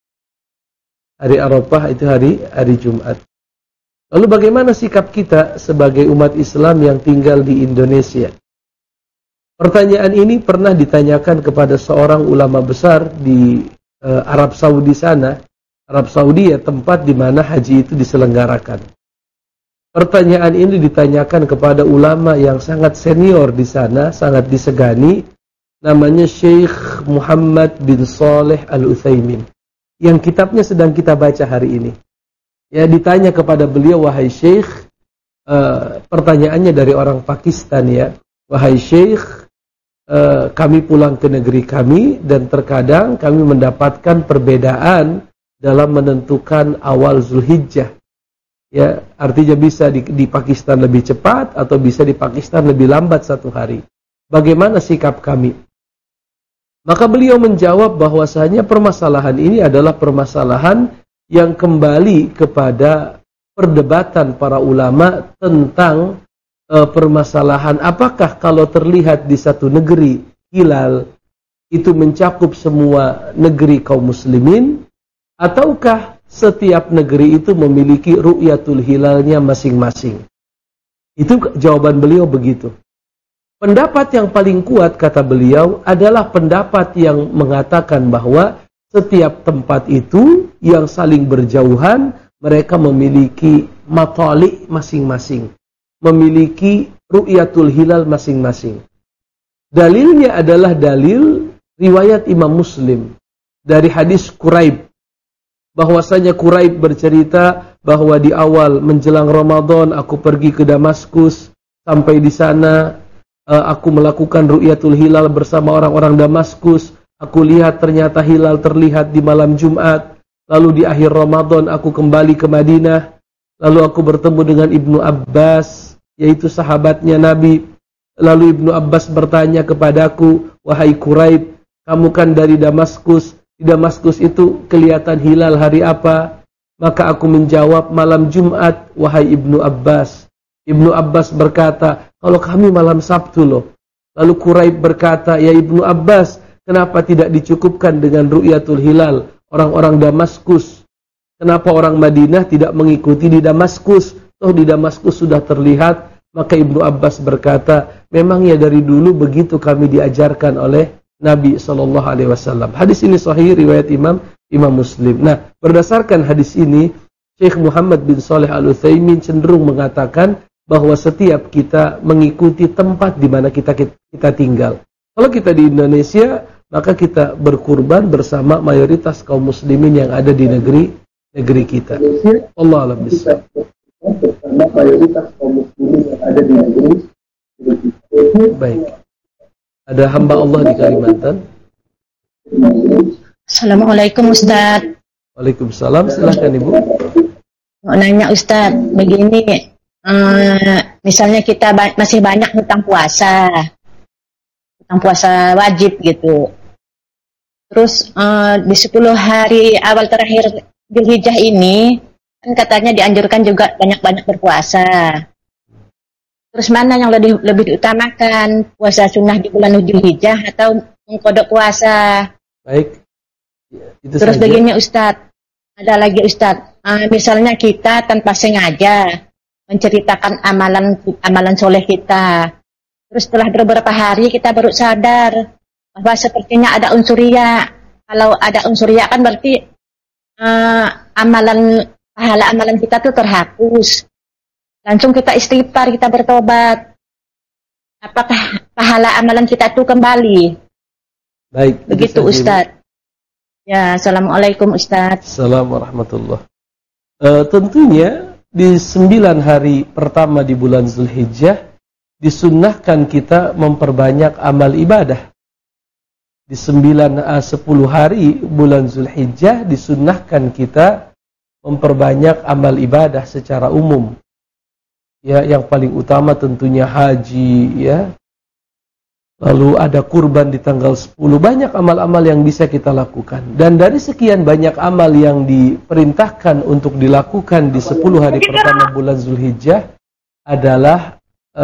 Hari Arafah itu hari hari Jumat. Lalu bagaimana sikap kita sebagai umat Islam yang tinggal di Indonesia? Pertanyaan ini pernah ditanyakan kepada seorang ulama besar di uh, Arab Saudi sana. Arab Saudi ya tempat di mana haji itu diselenggarakan. Pertanyaan ini ditanyakan kepada ulama yang sangat senior di sana, sangat disegani, namanya Syekh Muhammad bin Saleh Al-Utsaimin, yang kitabnya sedang kita baca hari ini. Ya, ditanya kepada beliau, wahai Syekh, uh, pertanyaannya dari orang Pakistan ya, wahai Syekh, uh, kami pulang ke negeri kami dan terkadang kami mendapatkan perbedaan dalam menentukan awal Zulhijjah. Ya, artinya bisa di, di Pakistan lebih cepat atau bisa di Pakistan lebih lambat satu hari. Bagaimana sikap kami? Maka beliau menjawab bahwasanya permasalahan ini adalah permasalahan yang kembali kepada perdebatan para ulama tentang e, permasalahan apakah kalau terlihat di satu negeri hilal itu mencakup semua negeri kaum muslimin, ataukah setiap negeri itu memiliki ru'yatul hilalnya masing-masing. Itu jawaban beliau begitu. Pendapat yang paling kuat, kata beliau, adalah pendapat yang mengatakan bahwa setiap tempat itu yang saling berjauhan, mereka memiliki matali masing-masing, memiliki ru'yatul hilal masing-masing. Dalilnya adalah dalil riwayat Imam Muslim dari hadis Quraib, bahwasanya Quraib bercerita bahwa di awal menjelang Ramadan aku pergi ke Damaskus, sampai di sana aku melakukan ru'yatul hilal bersama orang-orang Damaskus. aku lihat ternyata hilal terlihat di malam Jumat. Lalu di akhir Ramadan aku kembali ke Madinah. Lalu aku bertemu dengan Ibnu Abbas, yaitu sahabatnya Nabi. Lalu Ibnu Abbas bertanya kepadaku, wahai Quraib, kamu kan dari Damaskus. Di Damaskus itu kelihatan hilal hari apa? Maka aku menjawab, malam Jumat, wahai Ibnu Abbas. Ibnu Abbas berkata, kalau kami malam Sabtu loh. Lalu Quraib berkata, ya Ibnu Abbas, kenapa tidak dicukupkan dengan ru'yatul hilal orang-orang Damaskus? Kenapa orang Madinah tidak mengikuti di Damaskus? Toh di Damaskus sudah terlihat. Maka Ibnu Abbas berkata, memang ya dari dulu begitu kami diajarkan oleh Nabi shallallahu alaihi wasallam. Hadis ini sahih, riwayat Imam Imam Muslim. Nah, berdasarkan hadis ini, Syekh Muhammad bin Shalih Al-Utsaimin cenderung mengatakan bahwa setiap kita mengikuti tempat di mana kita kita tinggal. Kalau kita di Indonesia, maka kita berkurban bersama mayoritas kaum muslimin yang ada di negeri negeri kita. Allah a'lam bishawab. Bersama mayoritas kaum muslimin yang ada di negeri kita. Baik. Ada hamba Allah di Kalimantan. Assalamualaikum Ustaz. Waalaikumsalam, silahkan Ibu. Mau nanya Ustaz, begini, uh, misalnya kita ba- masih banyak hutang puasa, hutang puasa wajib gitu. Terus uh, di sepuluh hari awal terakhir Dzulhijjah ini, kan katanya dianjurkan juga banyak-banyak berpuasa. Terus mana yang lebih lebih diutamakan, puasa sunnah di bulan Dzulhijjah atau mengkodok puasa? Baik. Itu Terus saja. begini Ustadz, ada lagi Ustadz, uh, misalnya kita tanpa sengaja menceritakan amalan amalan soleh kita. Terus setelah beberapa hari kita baru sadar bahwa sepertinya ada unsur riya. Kalau ada unsur riya kan berarti uh, amalan pahala amalan kita tuh terhapus. Langsung kita istighfar, kita bertobat. Apakah pahala amalan kita tuh kembali? Baik. Begitu Ustadz. Ya, assalamualaikum Ustadz. Assalamualaikum warahmatullahi wabarakatuh. Uh, tentunya di sembilan hari pertama di bulan Dzulhijjah disunnahkan kita memperbanyak amal ibadah. Di sembilan uh, sepuluh hari bulan Dzulhijjah disunnahkan kita memperbanyak amal ibadah secara umum. Ya, yang paling utama tentunya haji, ya. Lalu ada kurban di tanggal sepuluh. Banyak amal-amal yang bisa kita lakukan. Dan dari sekian banyak amal yang diperintahkan untuk dilakukan di sepuluh hari pertama bulan Dzulhijjah adalah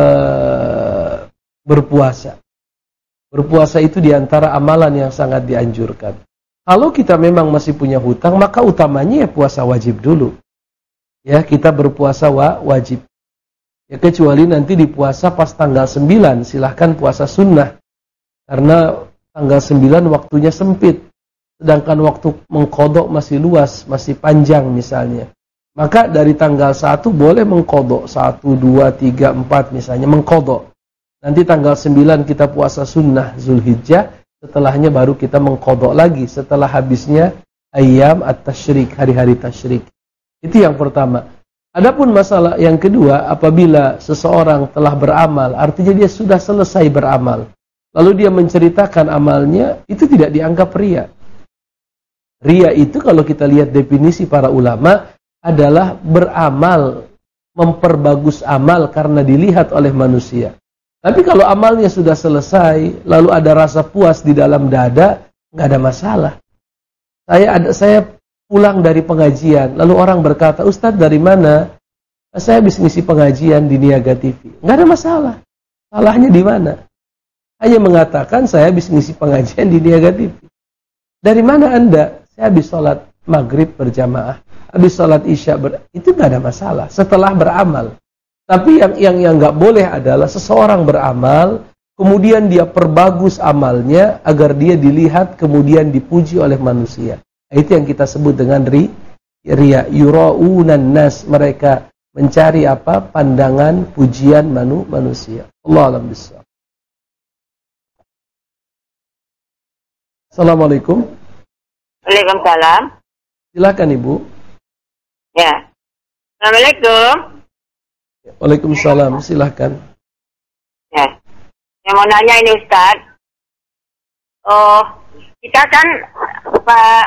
uh, berpuasa. Berpuasa itu diantara amalan yang sangat dianjurkan. Kalau kita memang masih punya hutang, maka utamanya ya puasa wajib dulu. Ya, kita berpuasa wa, wajib. Ya, kecuali nanti di puasa pas tanggal sembilan, silahkan puasa sunnah. Karena tanggal sembilan waktunya sempit. Sedangkan waktu mengkodok masih luas, masih panjang misalnya. Maka dari tanggal satu boleh mengkodok. satu, dua, tiga, empat misalnya, mengkodok. Nanti tanggal sembilan kita puasa sunnah Dzulhijjah. Setelahnya baru kita mengkodok lagi. Setelah habisnya ayyam at-tasyrik, hari-hari tasyrik. Itu yang pertama. Adapun masalah yang kedua, apabila seseorang telah beramal, artinya dia sudah selesai beramal, lalu dia menceritakan amalnya, itu tidak dianggap riya. Riya itu kalau kita lihat definisi para ulama adalah beramal, memperbagus amal karena dilihat oleh manusia. Tapi kalau amalnya sudah selesai, lalu ada rasa puas di dalam dada, nggak ada masalah. Saya ada saya pulang dari pengajian, lalu orang berkata, Ustadz dari mana? Saya habis ngisi pengajian di Niaga T V. Nggak ada masalah. Salahnya di mana? Hanya mengatakan saya habis ngisi pengajian di Niaga T V. Dari mana Anda? Saya habis sholat maghrib berjamaah, habis sholat isya ber... itu nggak ada masalah. Setelah beramal. Tapi yang yang yang nggak boleh adalah seseorang beramal, kemudian dia perbagus amalnya agar dia dilihat kemudian dipuji oleh manusia. Itu yang kita sebut dengan ri, riya, yura'unan nas, mereka mencari apa? Pandangan, pujian manu, manusia. Allah a'lam bishawab. Assalamualaikum. Waalaikumsalam. Silakan Ibu. Ya. Assalamualaikum. Waalaikumsalam, silakan. Ya. Yang mau nanya ini Ustaz. Oh, kita kan Pak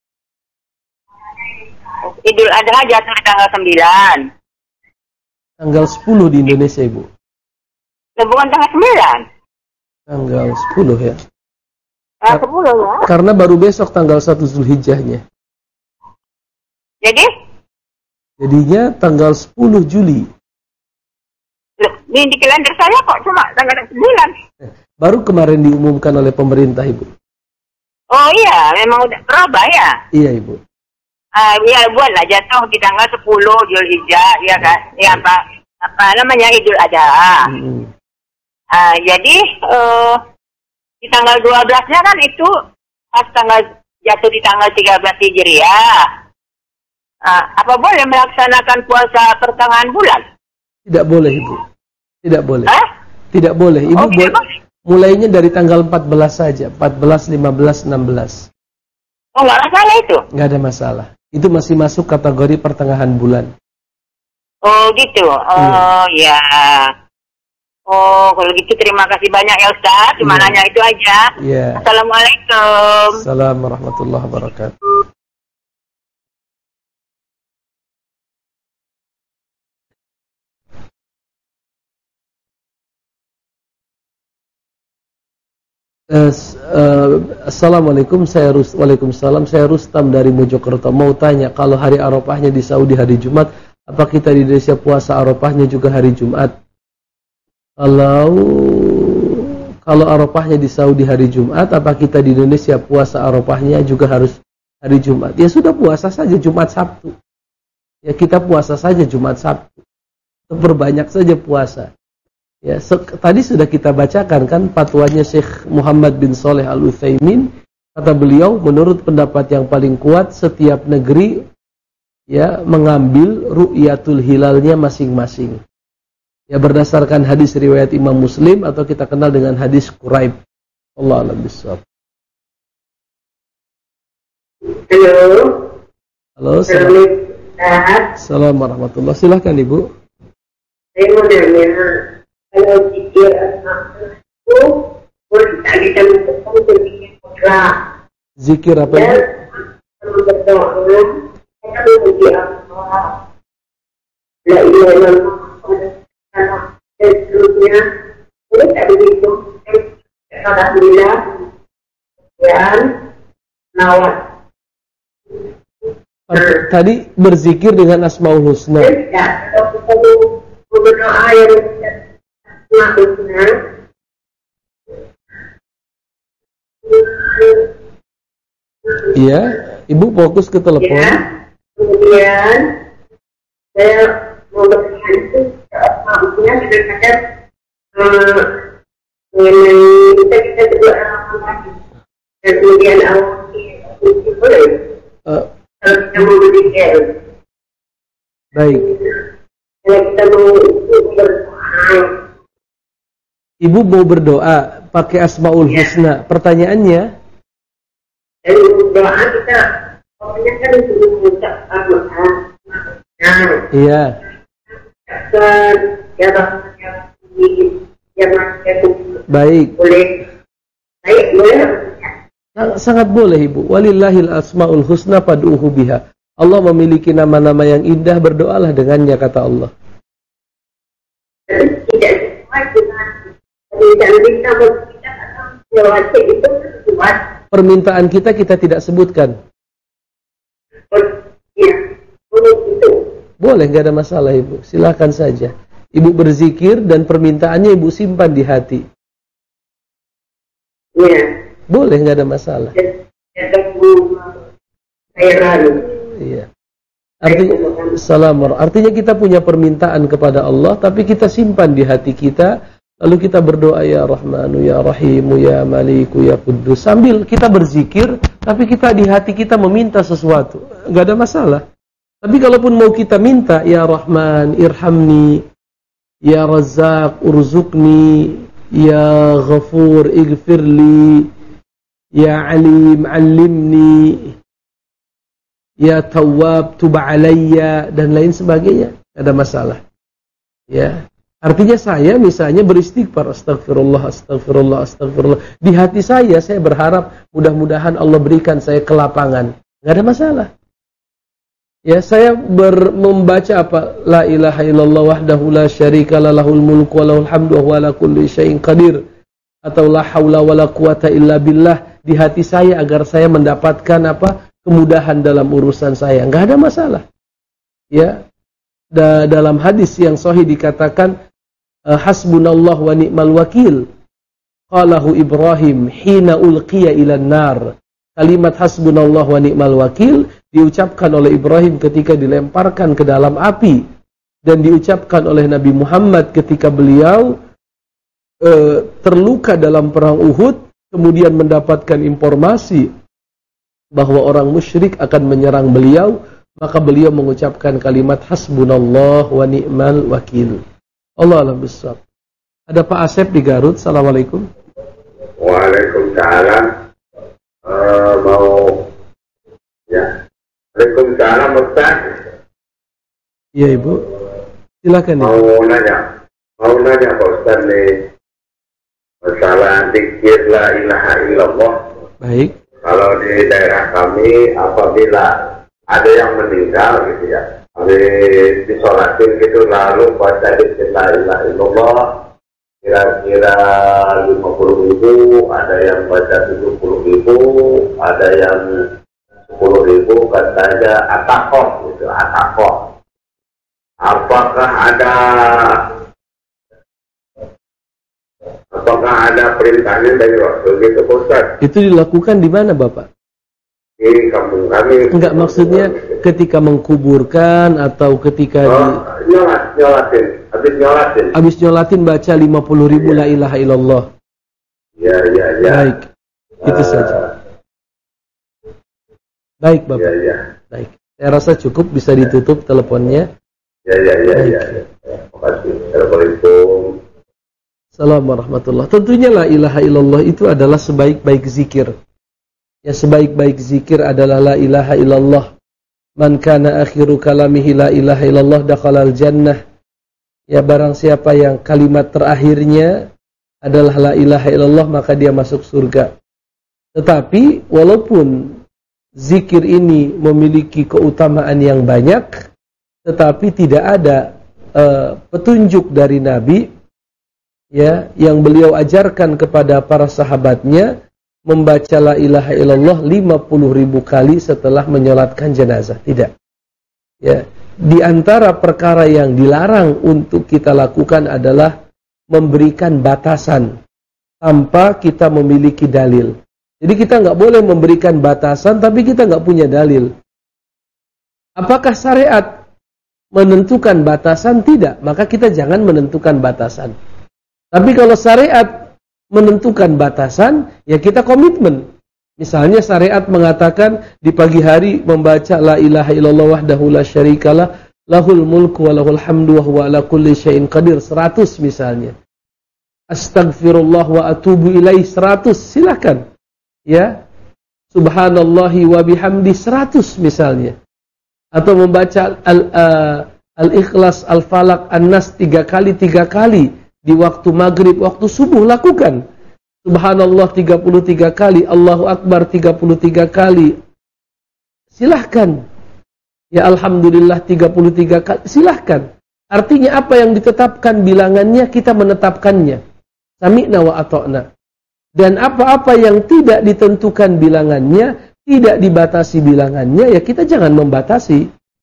Idul Adha jatuh di tanggal sembilan. Tanggal sepuluh di Indonesia, Ibu. Bukan tanggal sembilan. Tanggal sepuluh ya. Tanggal sepuluh ya. Karena baru besok tanggal satu Zulhijjahnya. Jadi? Jadinya tanggal sepuluh Juli. Di, di kalender saya kok cuma tanggal sembilan. Baru kemarin diumumkan oleh pemerintah, Ibu. Oh iya, memang udah berubah ya? Iya, Ibu. Uh, ya buatlah jatuh di tanggal sepuluh Zulhijjah, ya kan? Ya apa apa namanya Idul Adha. Mm-hmm. Uh, jadi uh, di tanggal dua belasnya kan itu pas tanggal jatuh di tanggal tiga belas Hijriah. Uh, apa boleh melaksanakan puasa pertengahan bulan? Tidak boleh, Ibu. Tidak boleh. Hah? Tidak boleh. Ibu oh, boleh. Mulainya dari tanggal empat belas saja, empat belas, lima belas, enam belas. Oh, nggak masalah itu? Nggak ada masalah. Itu masih masuk kategori pertengahan bulan. Oh, gitu. Oh, iya. Ya. Oh, kalau gitu terima kasih banyak ya Ustaz. Cuma ya. Nanya itu aja. Ya. Assalamualaikum. Assalamualaikum warahmatullahi wabarakatuh. Uh, uh, Assalamualaikum, saya Rus, Waalaikumsalam, saya Rustam dari Mojokerto. Mau tanya, kalau hari Arafahnya di Saudi hari Jumat, apa kita di Indonesia puasa Arafahnya juga hari Jumat? Kalau kalau Arafahnya di Saudi hari Jumat, apa kita di Indonesia puasa Arafahnya juga harus hari Jumat? Ya sudah, puasa saja Jumat Sabtu. Ya kita puasa saja Jumat Sabtu. Perbanyak saja puasa. Ya, tadi sudah kita bacakan kan fatwanya Syekh Muhammad bin Shalih Al-Utsaimin. Kata beliau, menurut pendapat yang paling kuat, setiap negeri ya mengambil ru'yatul hilalnya masing-masing. Ya berdasarkan hadis riwayat Imam Muslim atau kita kenal dengan hadis Quraib. Allah a'lam bishawab. Halo. Halo. Assalamualaikum warahmatullahi wabarakatuh. Silakan Ibu. Saya mau nanya. Kalau zikir itu boleh kita lakukan berbikin mutlak. Zikir apa itu? Dan berdoa, kita memuji Allah. La ilaha illallah dan seterusnya. Boleh tak begitu? Alhamdulillah dan nawat. Tadi berzikir dengan Asmaul Husna. Ya, kalau kita berdoa yang iya, Ibu fokus ke telepon. Ya, kemudian saya mau bertanya itu maksudnya kadang-kadang mengenai kita kita juga lagi dan kemudian awal itu boleh kalau kita mau berpikir. Baik. Kalau kita mau berdoa. Ibu mau berdoa pakai Asmaul ya. Husna. Pertanyaannya? Dari doa kita, pokoknya kan untuk mengucap Al-Quran. Iya. Ya, ya, baik. Boleh. Baik, boleh. Sangat boleh Ibu. Walillahil asmaul husna fad'uhu biha. Allah memiliki nama-nama yang indah, berdoalah dengannya, kata Allah. Tidak sesuai dengan permintaan kita kita tidak sebutkan. Boleh, nggak ada masalah Ibu. Silakan saja. Ibu berzikir dan permintaannya Ibu simpan di hati. Boleh, nggak ada masalah. Iya. Artinya, salam. Artinya kita punya permintaan kepada Allah, tapi kita simpan di hati kita. Lalu kita berdoa, ya Rahmanu, ya Rahimu, ya Maliku, ya Quddus. Sambil kita berzikir, tapi kita di hati kita meminta sesuatu. Enggak ada masalah. Tapi kalaupun mau kita minta, ya Rahman, irhamni, ya Razzaq, urzuqni, ya Ghafur, ighfirli, ya Alim, alimni, ya Tawwab, tub alayya, dan lain sebagainya. Enggak ada masalah. Ya. Artinya saya misalnya beristighfar, astagfirullah, astagfirullah, astagfirullah. Di hati saya, saya berharap mudah-mudahan Allah berikan saya kelapangan. Nggak ada masalah. Ya, saya ber, membaca apa? La ilaha illallah wahdahu la syarika la lahul mulku wa lahul hamdu wa huwa ala kulli syai'in qadir. Atau la haula wa la quwata illa billah di hati saya agar saya mendapatkan apa? Kemudahan dalam urusan saya. Nggak ada masalah. Ya. Da, dalam hadis yang sahih dikatakan hasbunallah wa ni'mal wakil. Qalahu Ibrahim hina ulqiya ilan nar. Kalimat hasbunallah wa ni'mal wakil diucapkan oleh Ibrahim ketika dilemparkan ke dalam api, dan diucapkan oleh Nabi Muhammad ketika beliau e, terluka dalam perang Uhud, kemudian mendapatkan informasi bahwa orang musyrik akan menyerang beliau, maka beliau mengucapkan kalimat hasbunallah wa ni'mal wakil. Allah alam bissawab. Ada Pak Asep di Garut. Assalamualaikum. Waalaikumsalam. Uh, mau ya. Waalaikumsalam Ustaz. Iya Ibu. Silakan. Mau ya. nanya. Mau nanya Pak Ustaz nih. Masalah zikir la ilaha illallah. Baik. Kalau di daerah kami apabila ada yang meninggal gitu ya, habis disolatin gitu lalu baca zikir la ilaha illallah, kira-kira lima puluh ribu, ada yang baca tujuh puluh ribu, ada yang sepuluh ribu, katanya atakoh gitu, atakoh. Apakah ada apakah ada perintahnya dari Rasul gitu Ustaz? Itu dilakukan di mana Bapak? Di kampung kami. Enggak, maksudnya ketika mengkuburkan atau ketika oh, di... nyolat, nyolatin, habis nyolatin. Habis nyolatin baca lima puluh ribu ya. La ilaha illallah. Ya, ya, ya. Baik, itu uh, saja. Baik Bapak. Ya, ya. Baik, saya rasa cukup, bisa ditutup ya. Teleponnya. Ya, ya, ya, Baik. ya. ya. Terima kasih. Assalamualaikum. Assalamualaikum warahmatullahi wabarakatuh. Tentunya la ilaha illallah itu adalah sebaik-baik zikir. Ya, sebaik-baik zikir adalah la ilaha illallah. Man kana akhiru kalamihi la ilaha illallah dakhalal jannah. Ya, barang siapa yang kalimat terakhirnya adalah la ilaha illallah, maka dia masuk surga. Tetapi walaupun zikir ini memiliki keutamaan yang banyak, tetapi tidak ada uh, petunjuk dari Nabi ya yang beliau ajarkan kepada para sahabatnya membaca la ilaha illallah lima puluh ribu kali setelah menyolatkan jenazah. Tidak. Ya, di antara perkara yang dilarang untuk kita lakukan adalah memberikan batasan tanpa kita memiliki dalil. Jadi kita nggak boleh memberikan batasan tapi kita nggak punya dalil. Apakah syariat menentukan batasan? Tidak. Maka kita jangan menentukan batasan. Tapi kalau syariat menentukan batasan, ya kita komitmen. Misalnya syariat mengatakan di pagi hari membaca la ilaha illallah wahdahu la syarikalah lahul mulku wa lahul hamdu wa huwa ala kulli syai'in qadir seratus misalnya. Astagfirullah wa atubu ilaih seratus, silakan. Ya. Subhanallahi wa bihamdi seratus misalnya. Atau membaca al, uh, al-ikhlas, al-falaq, an-nas tiga kali tiga kali. Di waktu maghrib, waktu subuh lakukan. Subhanallah tiga puluh tiga kali, Allahu Akbar tiga puluh tiga kali. Silahkan. Ya Alhamdulillah tiga puluh tiga kali. Silahkan. Artinya apa yang ditetapkan bilangannya, kita menetapkannya. Sami'na wa ata'na. Dan apa-apa yang tidak ditentukan bilangannya, tidak dibatasi bilangannya, ya kita jangan membatasi.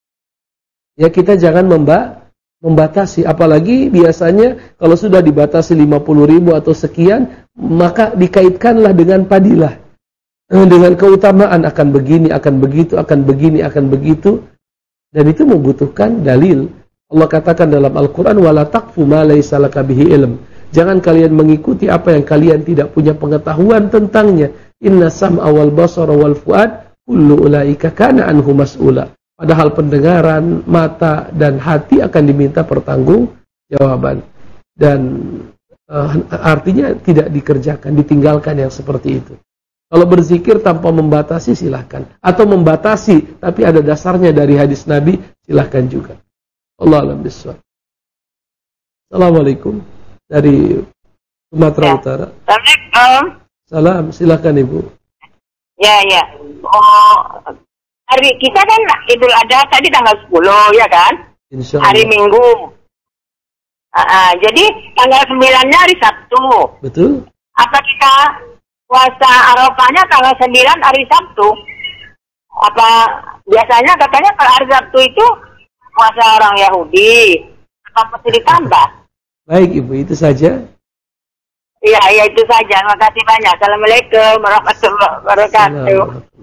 Ya kita jangan membatasi. Membatasi, apalagi biasanya kalau sudah dibatasi lima puluh ribu atau sekian, maka dikaitkanlah dengan padilah, dengan keutamaan akan begini, akan begitu, akan begini, akan begitu, dan itu membutuhkan dalil. Allah katakan dalam Al-Quran, wala taqfu ma laysa laka bihi ilm. Jangan kalian mengikuti apa yang kalian tidak punya pengetahuan tentangnya. Inna sam'a wal basara wal fuad kullu ulaika kana anhu mas'ula. Padahal pendengaran, mata, dan hati akan diminta pertanggungjawaban. Dan uh, artinya tidak dikerjakan, ditinggalkan yang seperti itu. Kalau berzikir tanpa membatasi, silahkan. Atau membatasi, tapi ada dasarnya dari hadis Nabi, silahkan juga. Allah a'lam bishawab. Assalamualaikum dari Sumatera Ya. Utara. Assalamualaikum. Salam, silakan Ibu. Ya, ya. Oh, hari kita kan Idul Adha tadi tanggal sepuluh, ya kan? Insya Hari Allah. Minggu. Ah, ah, jadi tanggal sembilannya hari Sabtu. Betul? Apa kita puasa Arafahnya tanggal sembilan hari Sabtu? Apa biasanya katanya kalau hari Sabtu itu puasa orang Yahudi. Apa mesti ditambah? Baik Ibu, itu saja. Iya, ya itu saja. Terima kasih banyak. Assalamualaikum warahmatullahi wabarakatuh.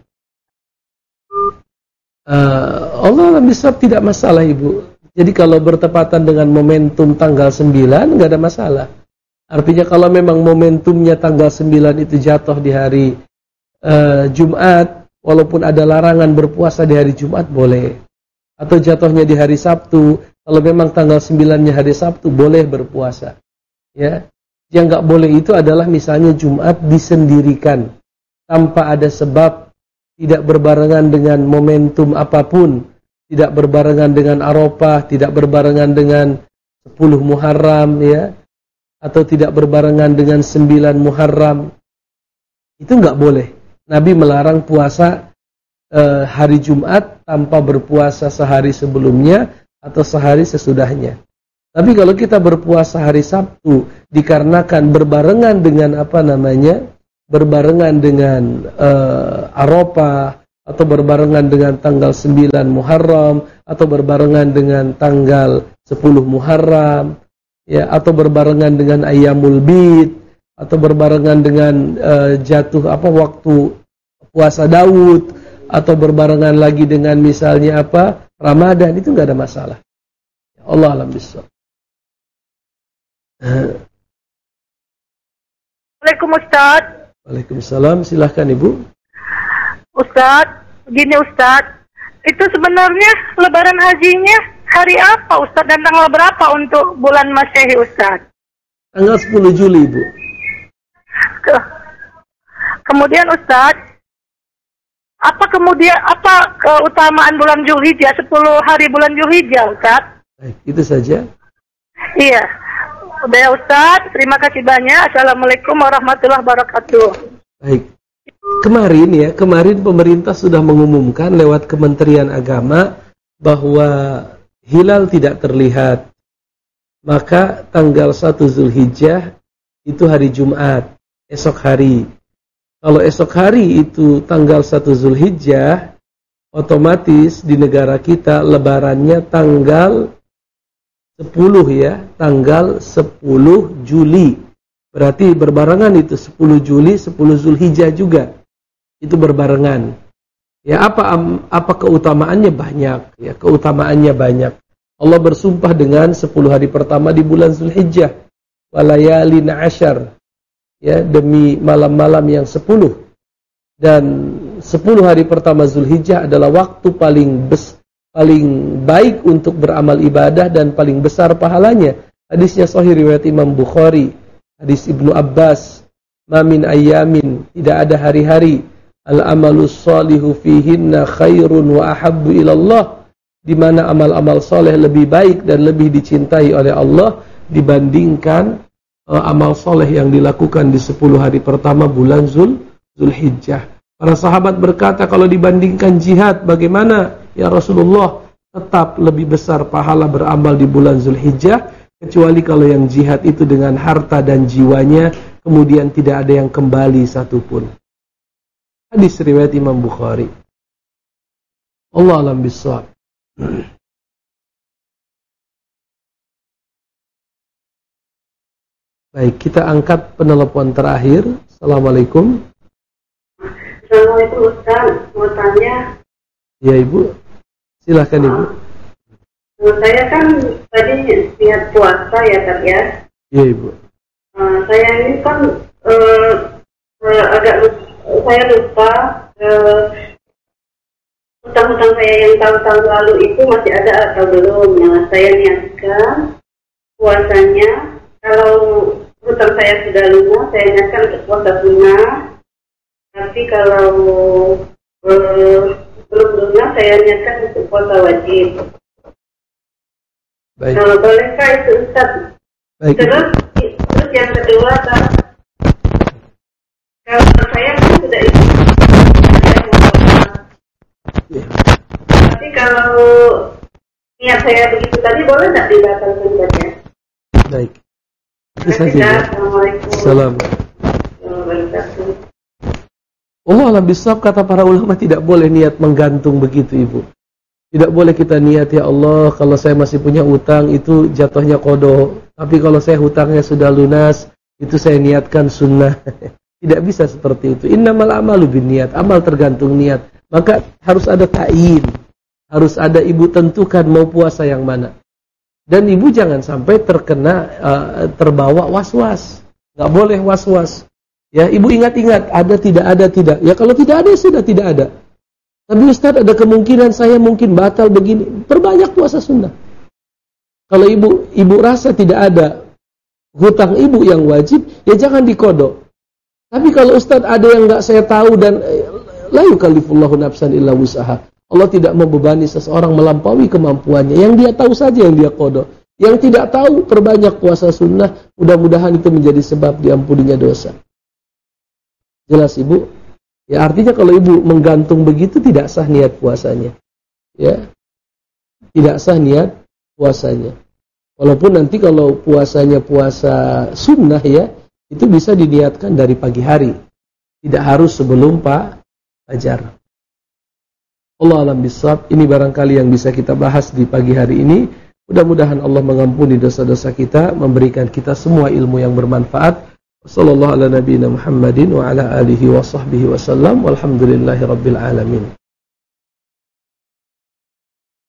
Uh, Allah alam bisawab tidak masalah Ibu. Jadi kalau bertepatan dengan momentum tanggal sembilan nggak ada masalah. Artinya kalau memang momentumnya tanggal sembilan itu jatuh di hari uh, Jumat, walaupun ada larangan berpuasa di hari Jumat boleh. Atau jatuhnya di hari Sabtu, kalau memang tanggal sembilannya hari Sabtu boleh berpuasa. Ya. Yang nggak boleh itu adalah misalnya Jumat disendirikan tanpa ada sebab, tidak berbarengan dengan momentum apapun, tidak berbarengan dengan Arafah, tidak berbarengan dengan sepuluh Muharram, ya, atau tidak berbarengan dengan sembilan Muharram. Itu nggak boleh. Nabi melarang puasa eh, hari Jumat tanpa berpuasa sehari sebelumnya atau sehari sesudahnya. Tapi kalau kita berpuasa hari Sabtu dikarenakan berbarengan dengan apa namanya, berbarengan dengan uh, Arafah atau berbarengan dengan tanggal sembilan Muharram atau berbarengan dengan tanggal sepuluh Muharram, ya, atau berbarengan dengan Ayyamul Bid atau berbarengan dengan uh, jatuh apa waktu puasa Daud atau berbarengan lagi dengan misalnya apa Ramadan, itu nggak ada masalah. Allah alam bisawab. Assalamualaikum Ustaz. Waalaikumsalam, silahkan Ibu. Ustaz, gini Ustaz, itu sebenarnya lebaran hajinya hari apa Ustaz dan tanggal berapa untuk bulan Masehi Ustaz? Tanggal sepuluh Juli Ibu. Ke, kemudian Ustaz, apa kemudian apa keutamaan bulan Zulhijjah, sepuluh hari bulan Zulhijjah Ustaz? Baik, itu saja. Iya. Udah ya Ustaz, terima kasih banyak. Assalamualaikum warahmatullahi wabarakatuh. Baik. Kemarin ya, kemarin pemerintah sudah mengumumkan lewat Kementerian Agama bahwa hilal tidak terlihat. Maka tanggal satu Zulhijjah itu hari Jumat, esok hari. Kalau esok hari itu tanggal satu Zulhijjah, otomatis di negara kita lebarannya tanggal sepuluh ya, tanggal sepuluh Juli. Berarti berbarengan itu sepuluh Juli, sepuluh Zulhijjah juga. Itu berbarengan. Ya, apa apa keutamaannya banyak ya, keutamaannya banyak. Allah bersumpah dengan sepuluh hari pertama di bulan Zulhijjah. Walayalin ashar. Ya, demi malam-malam yang sepuluh. Dan sepuluh hari pertama Zulhijjah adalah waktu paling besar, paling baik untuk beramal ibadah dan paling besar pahalanya. Hadisnya sahih riwayat Imam Bukhari, hadis Ibnu Abbas, "Ma min ayyamin," tidak ada hari-hari, "al-amalus shalihu fihinna khairun wa ahabbu ilallah," di mana amal-amal soleh lebih baik dan lebih dicintai oleh Allah dibandingkan uh, amal soleh yang dilakukan di sepuluh hari pertama bulan Zul Zulhijjah. Para sahabat berkata, kalau dibandingkan jihad, bagaimana ya Rasulullah? Tetap lebih besar pahala beramal di bulan Zulhijjah, kecuali kalau yang jihad itu dengan harta dan jiwanya, kemudian tidak ada yang kembali satupun. Hadis riwayat Imam Bukhari. Allah alam bisawab. Baik, kita angkat penelpon terakhir. Assalamualaikum. Assalamualaikum Ustaz, mau tanya. Ya Ibu, silakan Ibu. Uh, saya kan tadi niat puasa ya Ustaz ya. Ya Ibu. Uh, saya ini kan uh, uh, agak lupa, saya lupa uh, hutang-hutang saya yang tahun-tahun lalu itu masih ada atau belum. Nah, saya niatkan puasanya. Kalau hutang saya sudah lunas, saya niatkan untuk puasa sunnah. Tapi kalau uh, belum lunas, saya niatkan untuk puasa wajib. Baik. Nah, bolehkah itu Ustaz Baik. Terus, terus yang kedua, Pak, kalau saya kan sudah itu, saya mau Ya. tapi kalau niat saya begitu tadi, boleh nggak dibatalkan saja? Baik. Itu saja. Ya. Assalamualaikum Salam. warahmatullahi wabarakatuh. Allah alam bisawab, kata para ulama tidak boleh niat menggantung begitu Ibu. Tidak boleh kita niat, ya Allah, kalau saya masih punya utang itu jatuhnya qada. Tapi kalau saya hutangnya sudah lunas, itu saya niatkan sunnah. Tidak bisa seperti itu. Innamal amalu binniyat, amal tergantung niat. Maka harus ada ta'yin. Harus ada ibu tentukan mau puasa yang mana. Dan ibu jangan sampai terkena uh, terbawa was-was. Enggak boleh was-was. Ya, ibu ingat-ingat, ada tidak ada tidak. Ya kalau tidak ada sudah tidak ada. Tapi Ustaz, ada kemungkinan saya mungkin batal begini. Perbanyak puasa sunnah. Kalau ibu ibu rasa tidak ada hutang ibu yang wajib, ya jangan dikodok. Tapi kalau Ustaz ada yang enggak saya tahu dan la yukallifullahu nafsan illa wus'aha. Allah tidak membebani seseorang melampaui kemampuannya. Yang dia tahu saja yang dia kodok. Yang tidak tahu, perbanyak puasa sunnah. Mudah-mudahan itu menjadi sebab diampuninya dosa. Jelas Ibu? Ya artinya kalau Ibu menggantung begitu tidak sah niat puasanya. Ya. Tidak sah niat puasanya. Walaupun nanti kalau puasanya puasa sunnah ya, itu bisa diniatkan dari pagi hari. Tidak harus sebelum Pak Fajar. Allah alam bisawab, ini barangkali yang bisa kita bahas di pagi hari ini. Mudah-mudahan Allah mengampuni dosa-dosa kita, memberikan kita semua ilmu yang bermanfaat. Wassallallahu ala nabiyina Muhammadin wa ala alihi wa sahbihi wasallam. Walhamdulillahi rabbil alamin.